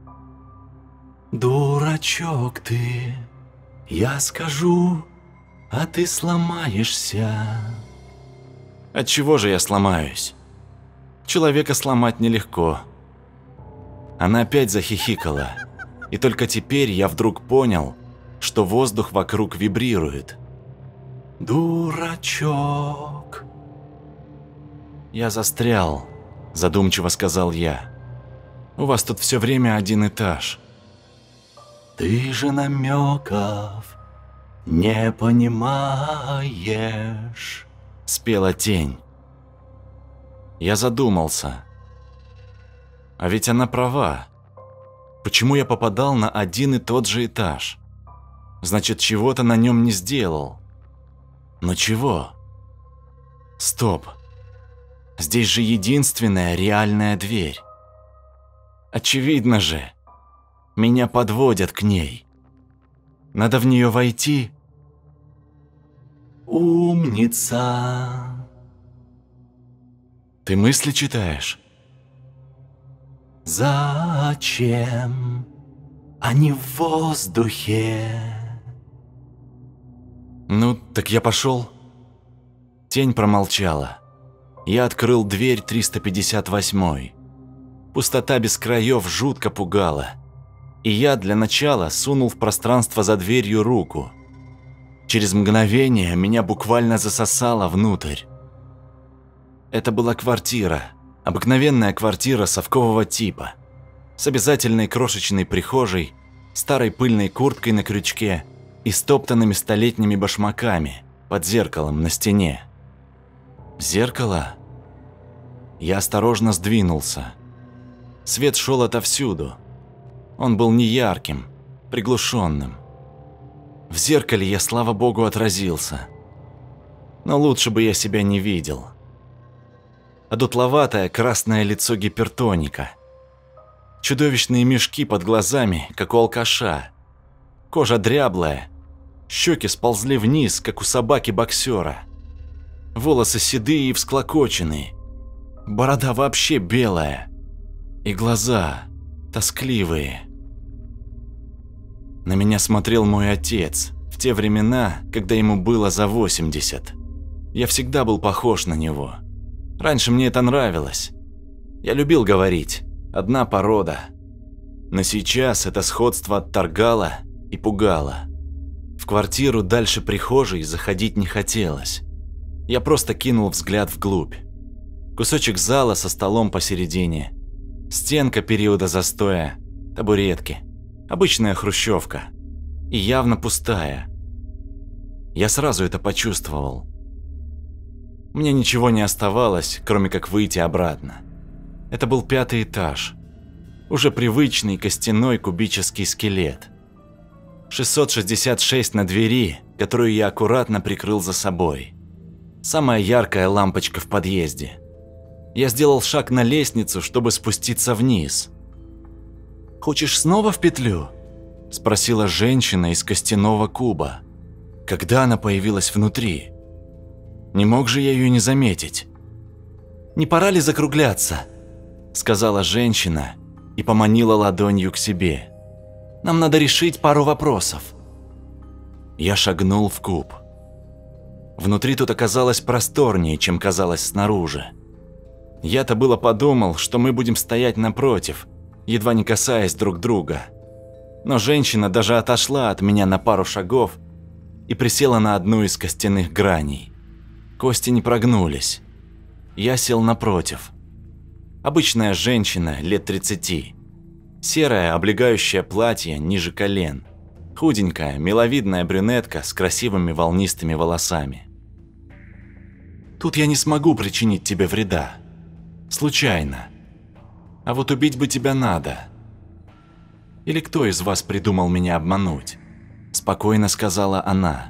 «Дурачок ты, я скажу, а ты сломаешься». Отчего же я сломаюсь? Человека сломать нелегко. Она опять захихикала, и только теперь я вдруг понял, что воздух вокруг вибрирует. «Дурачок». «Я застрял», – задумчиво сказал я. «У вас тут все время один этаж». «Ты же намеков не понимаешь», – спела тень. Я задумался. А ведь она права. Почему я попадал на один и тот же этаж? Значит, чего-то на нем не сделал. Но чего? Стоп. Здесь же единственная реальная дверь. Очевидно же. Меня подводят к ней. Надо в нее войти. «Умница». Ты мысли читаешь? Зачем они в воздухе? Ну, так я пошел. Тень промолчала. Я открыл дверь 358-й. Пустота без краев жутко пугала. И я для начала сунул в пространство за дверью руку. Через мгновение меня буквально засосало внутрь. Это была квартира. Обыкновенная квартира совкового типа. С обязательной крошечной прихожей, старой пыльной курткой на крючке и стоптанными столетними башмаками под зеркалом на стене. Зеркало? Я осторожно сдвинулся. Свет шел отовсюду. Он был неярким, приглушенным. В зеркале я, слава богу, отразился. Но лучше бы я себя не видел. Одутловатое красное лицо гипертоника. Чудовищные мешки под глазами, как у алкаша. Кожа дряблая. Щеки сползли вниз, как у собаки-боксера. Волосы седые и всклокоченные. Борода вообще белая. И глаза тоскливые. На меня смотрел мой отец в те времена, когда ему было за 80. Я всегда был похож на него. Раньше мне это нравилось. Я любил говорить «одна порода». Но сейчас это сходство отторгало и пугало. В квартиру дальше прихожей заходить не хотелось. Я просто кинул взгляд вглубь. Кусочек зала со столом посередине. Стенка периода застоя, табуретки. Обычная хрущевка. И явно пустая. Я сразу это почувствовал. Мне ничего не оставалось, кроме как выйти обратно. Это был 5-й этаж. Уже привычный костяной кубический скелет. 666 на двери, которую я аккуратно прикрыл за собой. Самая яркая лампочка в подъезде. Я сделал шаг на лестницу, чтобы спуститься вниз. «Хочешь снова в петлю?» – спросила женщина из костяного куба. Когда она появилась внутри? Не мог же я ее не заметить. «Не пора ли закругляться?» – сказала женщина и поманила ладонью к себе. «Нам надо решить пару вопросов». Я шагнул в куб. Внутри тут оказалось просторнее, чем казалось снаружи. Я-то было подумал, что мы будем стоять напротив, едва не касаясь друг друга. Но женщина даже отошла от меня на пару шагов и присела на одну из костяных граней. Кости не прогнулись. Я сел напротив. Обычная женщина лет 30. Серое облегающее платье ниже колен. Худенькая, миловидная брюнетка с красивыми волнистыми волосами. «Тут я не смогу причинить тебе вреда. Случайно. А вот убить бы тебя надо. Или кто из вас придумал меня обмануть?» Спокойно сказала она.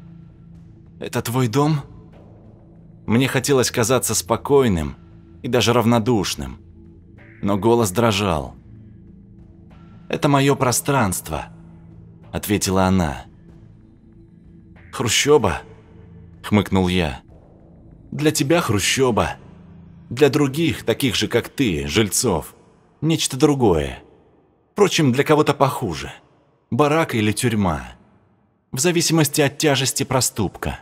«Это твой дом?» Мне хотелось казаться спокойным и даже равнодушным, но голос дрожал. «Это мое пространство», — ответила она. «Хрущоба?» — хмыкнул я. «Для тебя хрущоба. Для других, таких же, как ты, жильцов, нечто другое. Впрочем, для кого-то похуже. Барак или тюрьма. В зависимости от тяжести проступка».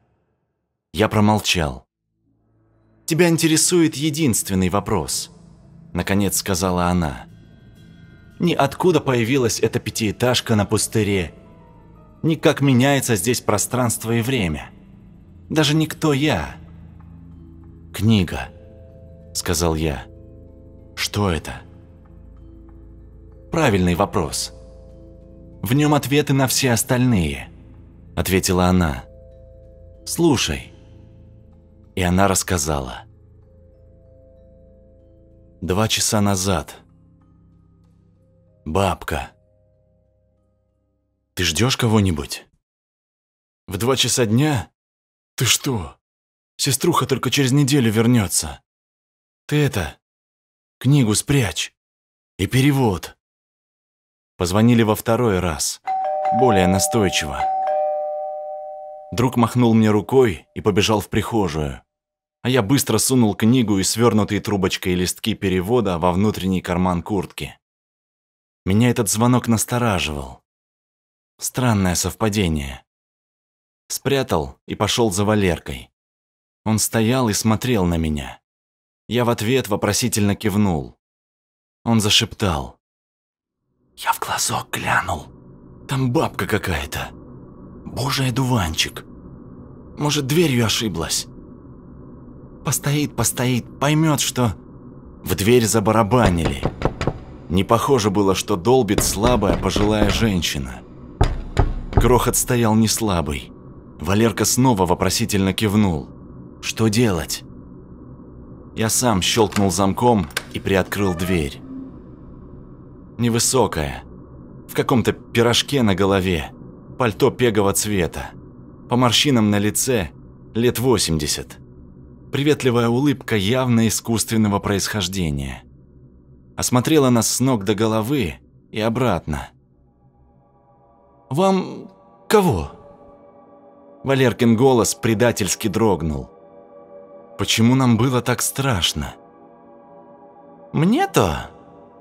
Я промолчал. «Тебя интересует единственный вопрос», — наконец сказала она. «Ни откуда появилась эта пятиэтажка на пустыре, ни как меняется здесь пространство и время. Даже не кто я». «Книга», — сказал я. «Что это?» «Правильный вопрос. В нем ответы на все остальные», — ответила она. «Слушай». И она рассказала. 2 часа назад. Бабка. Ты ждешь кого-нибудь? В 2 часа дня? Ты что? Сеструха только через неделю вернется. Ты это, книгу спрячь. И перевод. Позвонили во 2-й раз, более настойчиво. Друг махнул мне рукой и побежал в прихожую. а я быстро сунул книгу и свернутые трубочкой листки перевода во внутренний карман куртки. Меня этот звонок настораживал. Странное совпадение. Спрятал и пошел за Валеркой. Он стоял и смотрел на меня. Я в ответ вопросительно кивнул. Он зашептал. «Я в глазок глянул. Там бабка какая-то. Божий одуванчик. Может, дверью ошиблась. Постоит, поймет, что...» В дверь забарабанили. Не похоже было, что долбит слабая пожилая женщина. Грохот стоял не слабый. Валерка снова вопросительно кивнул. «Что делать?» Я сам щелкнул замком и приоткрыл дверь. Невысокая, в каком-то пирожке на голове, пальто пегового цвета, по морщинам на лице лет 80. Приветливая улыбка явно искусственного происхождения. Осмотрела нас с ног до головы и обратно. «Вам кого?» Валеркин голос предательски дрогнул. Почему нам было так страшно? «Мне-то?»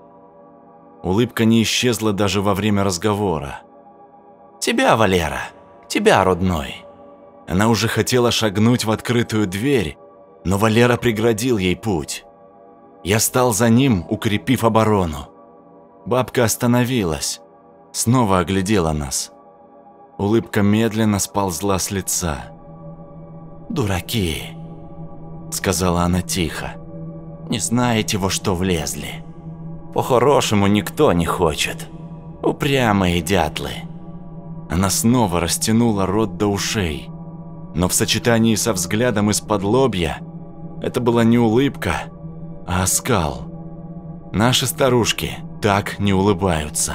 Улыбка не исчезла даже во время разговора. «Тебя, Валера, тебя, родной». Она уже хотела шагнуть в открытую дверь, но Валера преградил ей путь. Я стал за ним, укрепив оборону. Бабка остановилась, снова оглядела нас. Улыбка медленно сползла с лица. «Дураки», — сказала она тихо, — «не знаете, во что влезли. По-хорошему никто не хочет. Упрямые дятлы». Она снова растянула рот до ушей, но в сочетании со взглядом из-под лобья это была не улыбка, а оскал. Наши старушки так не улыбаются.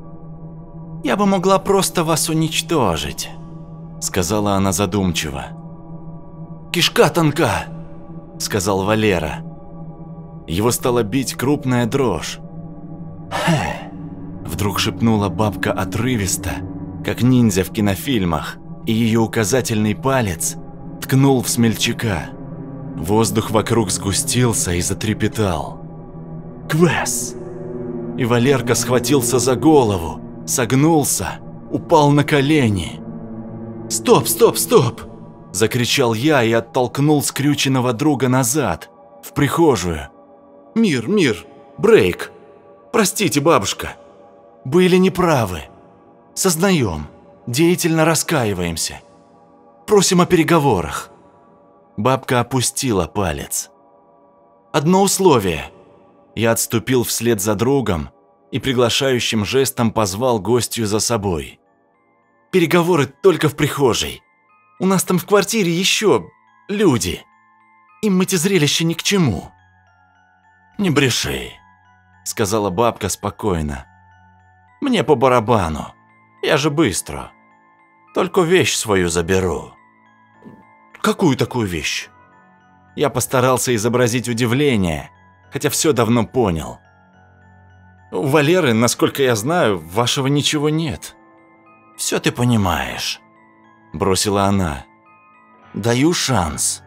«Я бы могла просто вас уничтожить», — сказала она задумчиво. «Кишка тонка», — сказал Валера. Его стала бить крупная дрожь. «Хе», — вдруг шепнула бабка отрывисто, как ниндзя в кинофильмах, и ее указательный палец ткнул в смельчака. Воздух вокруг сгустился и затрепетал. «Квес!» И Валерка схватился за голову, согнулся, упал на колени. «Стоп, стоп, стоп!» – закричал я и оттолкнул скрюченного друга назад, в прихожую. «Мир, брейк! Простите, бабушка! Были неправы. Сознаем, деятельно раскаиваемся. Просим о переговорах». Бабка опустила палец. «Одно условие». Я отступил вслед за другом и приглашающим жестом позвал гостью за собой. «Переговоры только в прихожей. У нас там в квартире еще люди. Им эти зрелища ни к чему». «Не бреши», — сказала бабка спокойно. «Мне по барабану. Я же быстро. Только вещь свою заберу». «Какую такую вещь?» Я постарался изобразить удивление, хотя все давно понял. «У Валеры, насколько я знаю, вашего ничего нет». «Все ты понимаешь», – бросила она. «Даю шанс.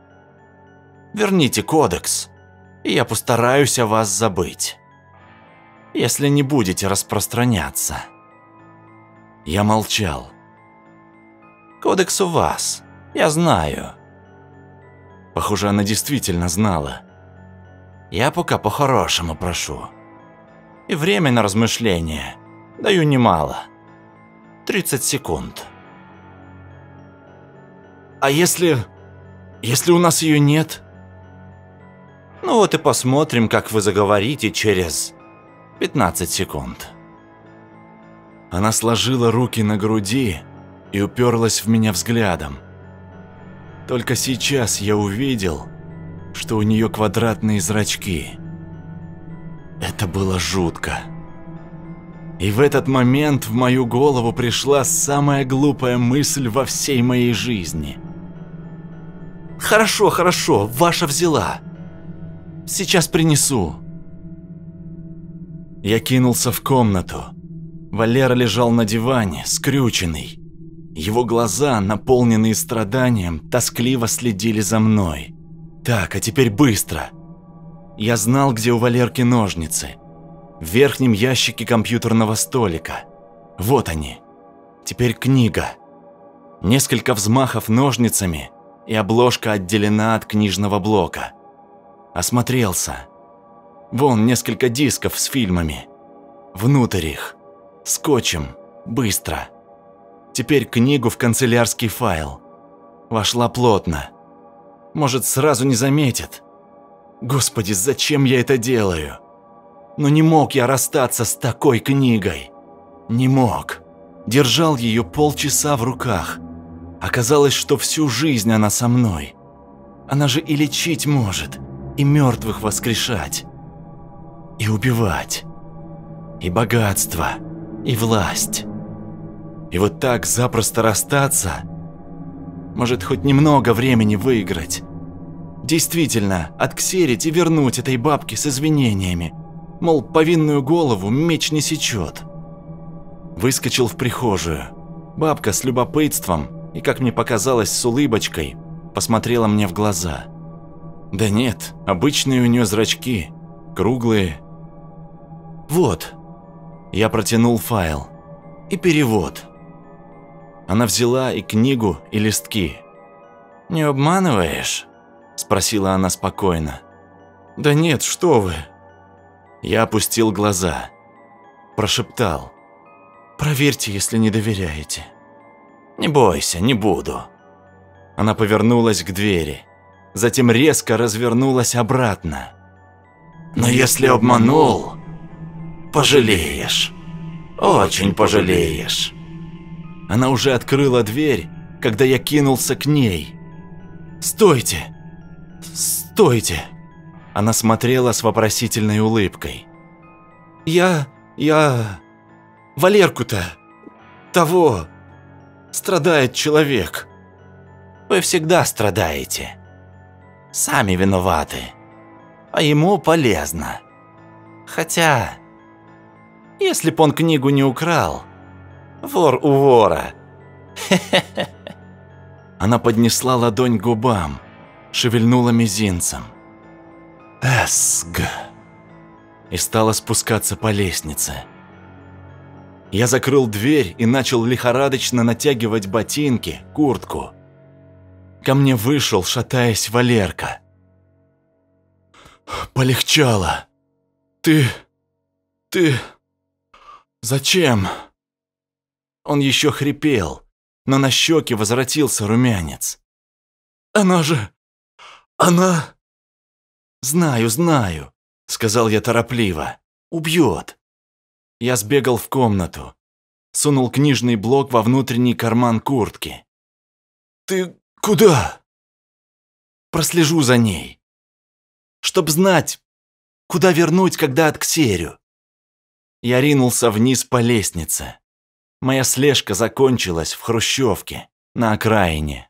Верните кодекс, и я постараюсь о вас забыть, если не будете распространяться». Я молчал. «Кодекс у вас, я знаю». Похоже, она действительно знала. «Я пока по-хорошему прошу. И время на размышление даю немало. 30 секунд». «А если у нас ее нет?» «Ну вот и посмотрим, как вы заговорите через 15 секунд». Она сложила руки на груди и уперлась в меня взглядом. Только сейчас я увидел, что у нее квадратные зрачки. Это было жутко. И в этот момент в мою голову пришла самая глупая мысль во всей моей жизни. «Хорошо, ваша взяла. Сейчас принесу». Я кинулся в комнату. Валера лежал на диване, скрюченный. Его глаза, наполненные страданием, тоскливо следили за мной. Так, а теперь быстро. Я знал, где у Валерки ножницы. В верхнем ящике компьютерного столика. Вот они. Теперь книга. Несколько взмахов ножницами, и обложка отделена от книжного блока. Осмотрелся. Вон несколько дисков с фильмами. Внутрь их. Скотчем. Быстро. Теперь книгу в канцелярский файл. Вошла плотно. Может, сразу не заметит. Господи, зачем я это делаю? Но не мог я расстаться с такой книгой. Не мог. Держал ее полчаса в руках. Оказалось, что всю жизнь она со мной. Она же и лечить может, и мертвых воскрешать, и убивать, и богатство, и власть. И вот так запросто расстаться, может, хоть немного времени выиграть. Действительно, отксерить и вернуть этой бабке с извинениями. Мол, повинную голову меч не сечет. Выскочил в прихожую. Бабка с любопытством и, как мне показалось, с улыбочкой посмотрела мне в глаза. Да нет, обычные у нее зрачки, круглые. Вот. Я протянул файл. И перевод. Она взяла и книгу, и листки. «Не обманываешь?» – спросила она спокойно. «Да нет, что вы!» Я опустил глаза. Прошептал. «Проверьте, если не доверяете». «Не бойся, не буду». Она повернулась к двери, затем резко развернулась обратно. «Но если обманул, пожалеешь, очень пожалеешь». Она уже открыла дверь, когда я кинулся к ней. «Стойте! Стойте!» Она смотрела с вопросительной улыбкой. «Я... Валерку-то... того... страдает человек». «Вы всегда страдаете. Сами виноваты. А ему полезно. Хотя... если б он книгу не украл... вор у вора». Она поднесла ладонь к губам, шевельнула мизинцем. «Эсг!» и стала спускаться по лестнице. Я закрыл дверь и начал лихорадочно натягивать ботинки, куртку. Ко мне вышел, шатаясь, Валерка. «Полегчало. Ты... Зачем?» Он еще хрипел, но на щеке возвратился румянец. «Она... «Знаю», — сказал я торопливо. «Убьет». Я сбегал в комнату, сунул книжный блок во внутренний карман куртки. «Ты куда?» «Прослежу за ней. Чтоб знать, куда вернуть, когда отксерю». Я ринулся вниз по лестнице. Моя слежка закончилась в хрущевке, на окраине.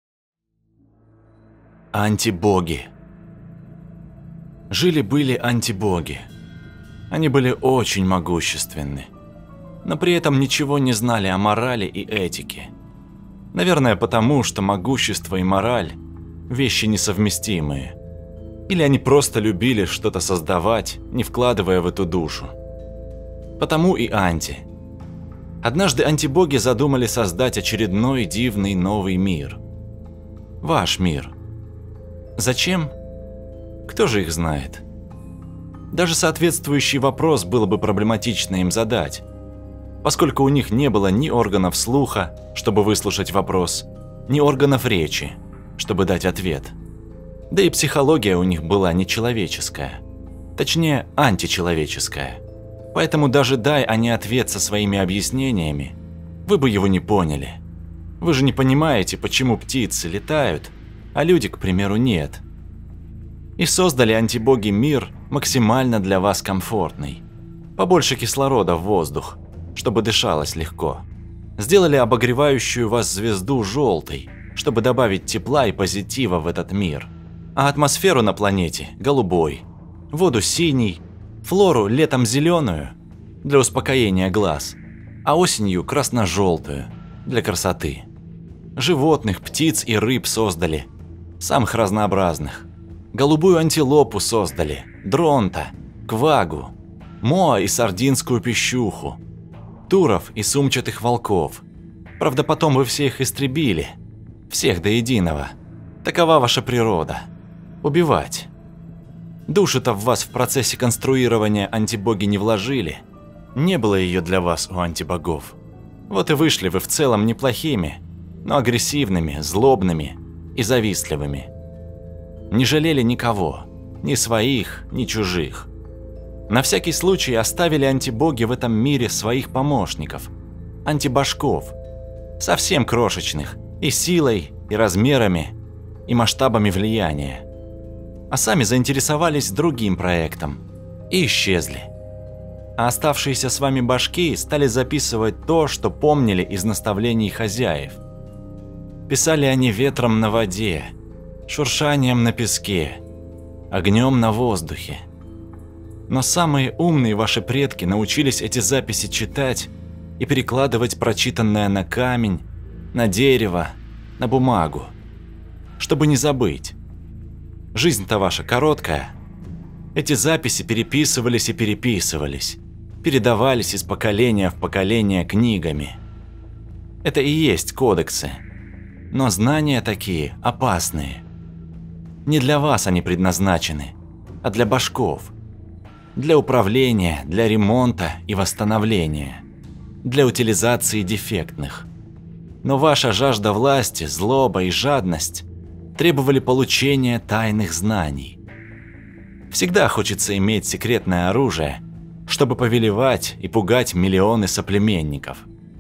Антибоги. Жили-были антибоги. Они были очень могущественны, но при этом ничего не знали о морали и этике. Наверное, потому что могущество и мораль – вещи несовместимые. Или они просто любили что-то создавать, не вкладывая в эту душу. Потому и анти. Однажды антибоги задумали создать очередной дивный новый мир. Ваш мир. Зачем? Кто же их знает? Даже соответствующий вопрос было бы проблематично им задать, поскольку у них не было ни органов слуха, чтобы выслушать вопрос, ни органов речи, чтобы дать ответ. Да и психология у них была нечеловеческая, точнее, античеловеческая. Поэтому даже дай они ответ со своими объяснениями, вы бы его не поняли. Вы же не понимаете, почему птицы летают, а люди, к примеру, нет. И создали антибоги мир максимально для вас комфортный. Побольше кислорода в воздух, чтобы дышалось легко. Сделали обогревающую вас звезду желтой, чтобы добавить тепла и позитива в этот мир. А атмосферу на планете голубой, воду синий, флору летом зеленую для успокоения глаз, а осенью красно-желтую для красоты. Животных, птиц и рыб создали, самых разнообразных. Голубую антилопу создали, дронта, квагу, моа и сардинскую пищуху, туров и сумчатых волков. Правда, потом вы всех истребили, всех до единого. Такова ваша природа – убивать. Душу-то в вас в процессе конструирования антибоги не вложили. Не было ее для вас у антибогов. Вот и вышли вы в целом неплохими, но агрессивными, злобными и завистливыми. Не жалели никого, ни своих, ни чужих. На всякий случай оставили антибоги в этом мире своих помощников, антибашков, совсем крошечных, и силой, и размерами, и масштабами влияния. А сами заинтересовались другим проектом и исчезли. А оставшиеся с вами башки стали записывать то, что помнили из наставлений хозяев. Писали они ветром на воде, шуршанием на песке, огнем на воздухе. Но самые умные ваши предки научились эти записи читать и перекладывать прочитанное на камень, на дерево, на бумагу, чтобы не забыть. Жизнь-то ваша короткая. Эти записи переписывались и переписывались, передавались из поколения в поколение книгами. Это и есть кодексы. Но знания такие опасные. Не для вас они предназначены, а для башков. Для управления, для ремонта и восстановления. Для утилизации дефектных. Но ваша жажда власти, злоба и жадность требовали получения тайных знаний. Всегда хочется иметь секретное оружие, чтобы повелевать и пугать миллионы соплеменников.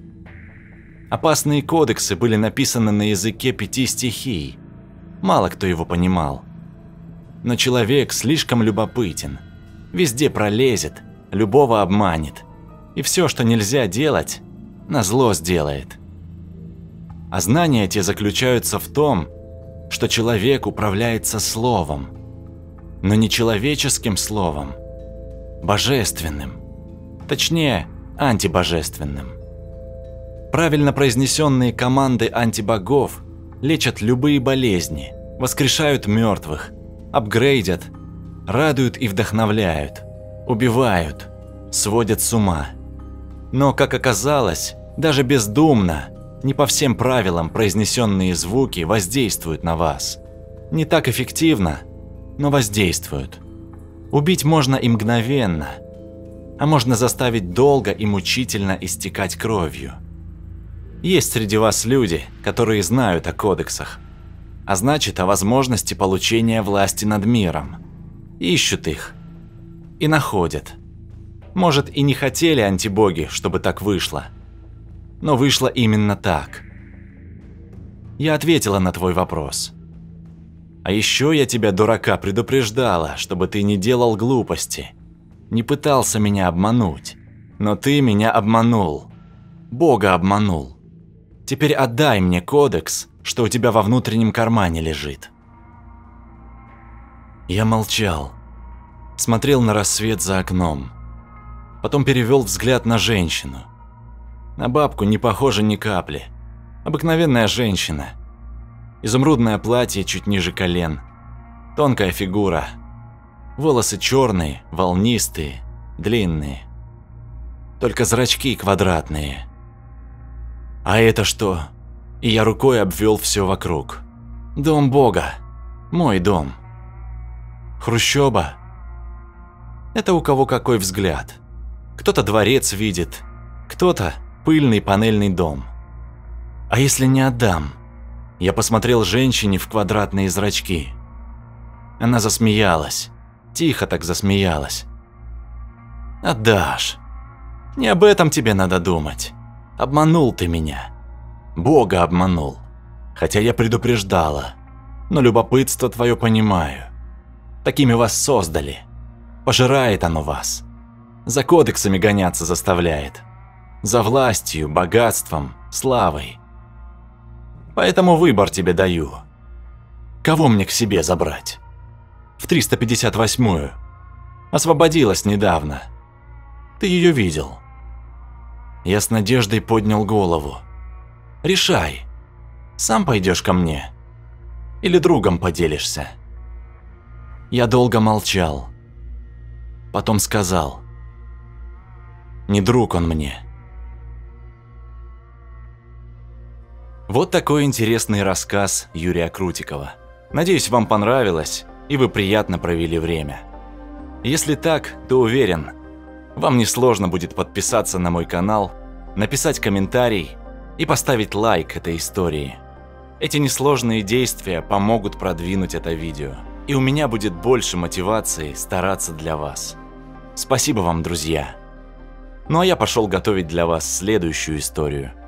Опасные кодексы были написаны на языке 5 стихий. Мало кто его понимал. Но человек слишком любопытен. Везде пролезет, любого обманет. И все, что нельзя делать, назло сделает. А знания те заключаются в том, что человек управляется словом. Но не человеческим словом, божественным. Точнее, антибожественным. Правильно произнесенные команды антибогов лечат любые болезни, воскрешают мертвых, апгрейдят, радуют и вдохновляют, убивают, сводят с ума. Но, как оказалось, даже бездумно, не по всем правилам произнесенные звуки воздействуют на вас. Не так эффективно, но воздействуют. Убить можно и мгновенно, а можно заставить долго и мучительно истекать кровью. Есть среди вас люди, которые знают о кодексах, а значит, о возможности получения власти над миром. Ищут их и находят. Может, и не хотели антибоги, чтобы так вышло, но вышло именно так. Я ответила на твой вопрос. А еще я тебя, дурака, предупреждала, чтобы ты не делал глупости, не пытался меня обмануть. Но ты меня обманул, Бога обманул. Теперь отдай мне кодекс, что у тебя во внутреннем кармане лежит. Я молчал, смотрел на рассвет за окном, потом перевел взгляд на женщину. На бабку не похоже ни капли. Обыкновенная женщина. Изумрудное платье чуть ниже колен. Тонкая фигура. Волосы черные, волнистые, длинные. Только зрачки квадратные. А это что? И я рукой обвел все вокруг. Дом Бога. Мой дом. Хрущоба. Это у кого какой взгляд. Кто-то дворец видит, кто-то пыльный панельный дом. А если не отдам? Я посмотрел женщине в квадратные зрачки. Она засмеялась. Тихо так засмеялась. Отдашь. Не об этом тебе надо думать. Обманул ты меня. Бога обманул. Хотя я предупреждала. Но любопытство твое понимаю. Такими вас создали. Пожирает оно вас. За кодексами гоняться заставляет. За властью, богатством, славой. Поэтому выбор тебе даю. Кого мне к себе забрать? В 358-ю. Освободилась недавно. Ты ее видел. Я с надеждой поднял голову. Решай. Сам пойдешь ко мне? Или другом поделишься? Я долго молчал. Потом сказал: «Не друг он мне». Вот такой интересный рассказ Юрия Крутикова. Надеюсь, вам понравилось, и вы приятно провели время. Если так, то уверен, вам несложно будет подписаться на мой канал, написать комментарий и поставить лайк этой истории. Эти несложные действия помогут продвинуть это видео, и у меня будет больше мотивации стараться для вас. Спасибо вам, друзья. Ну а я пошел готовить для вас следующую историю.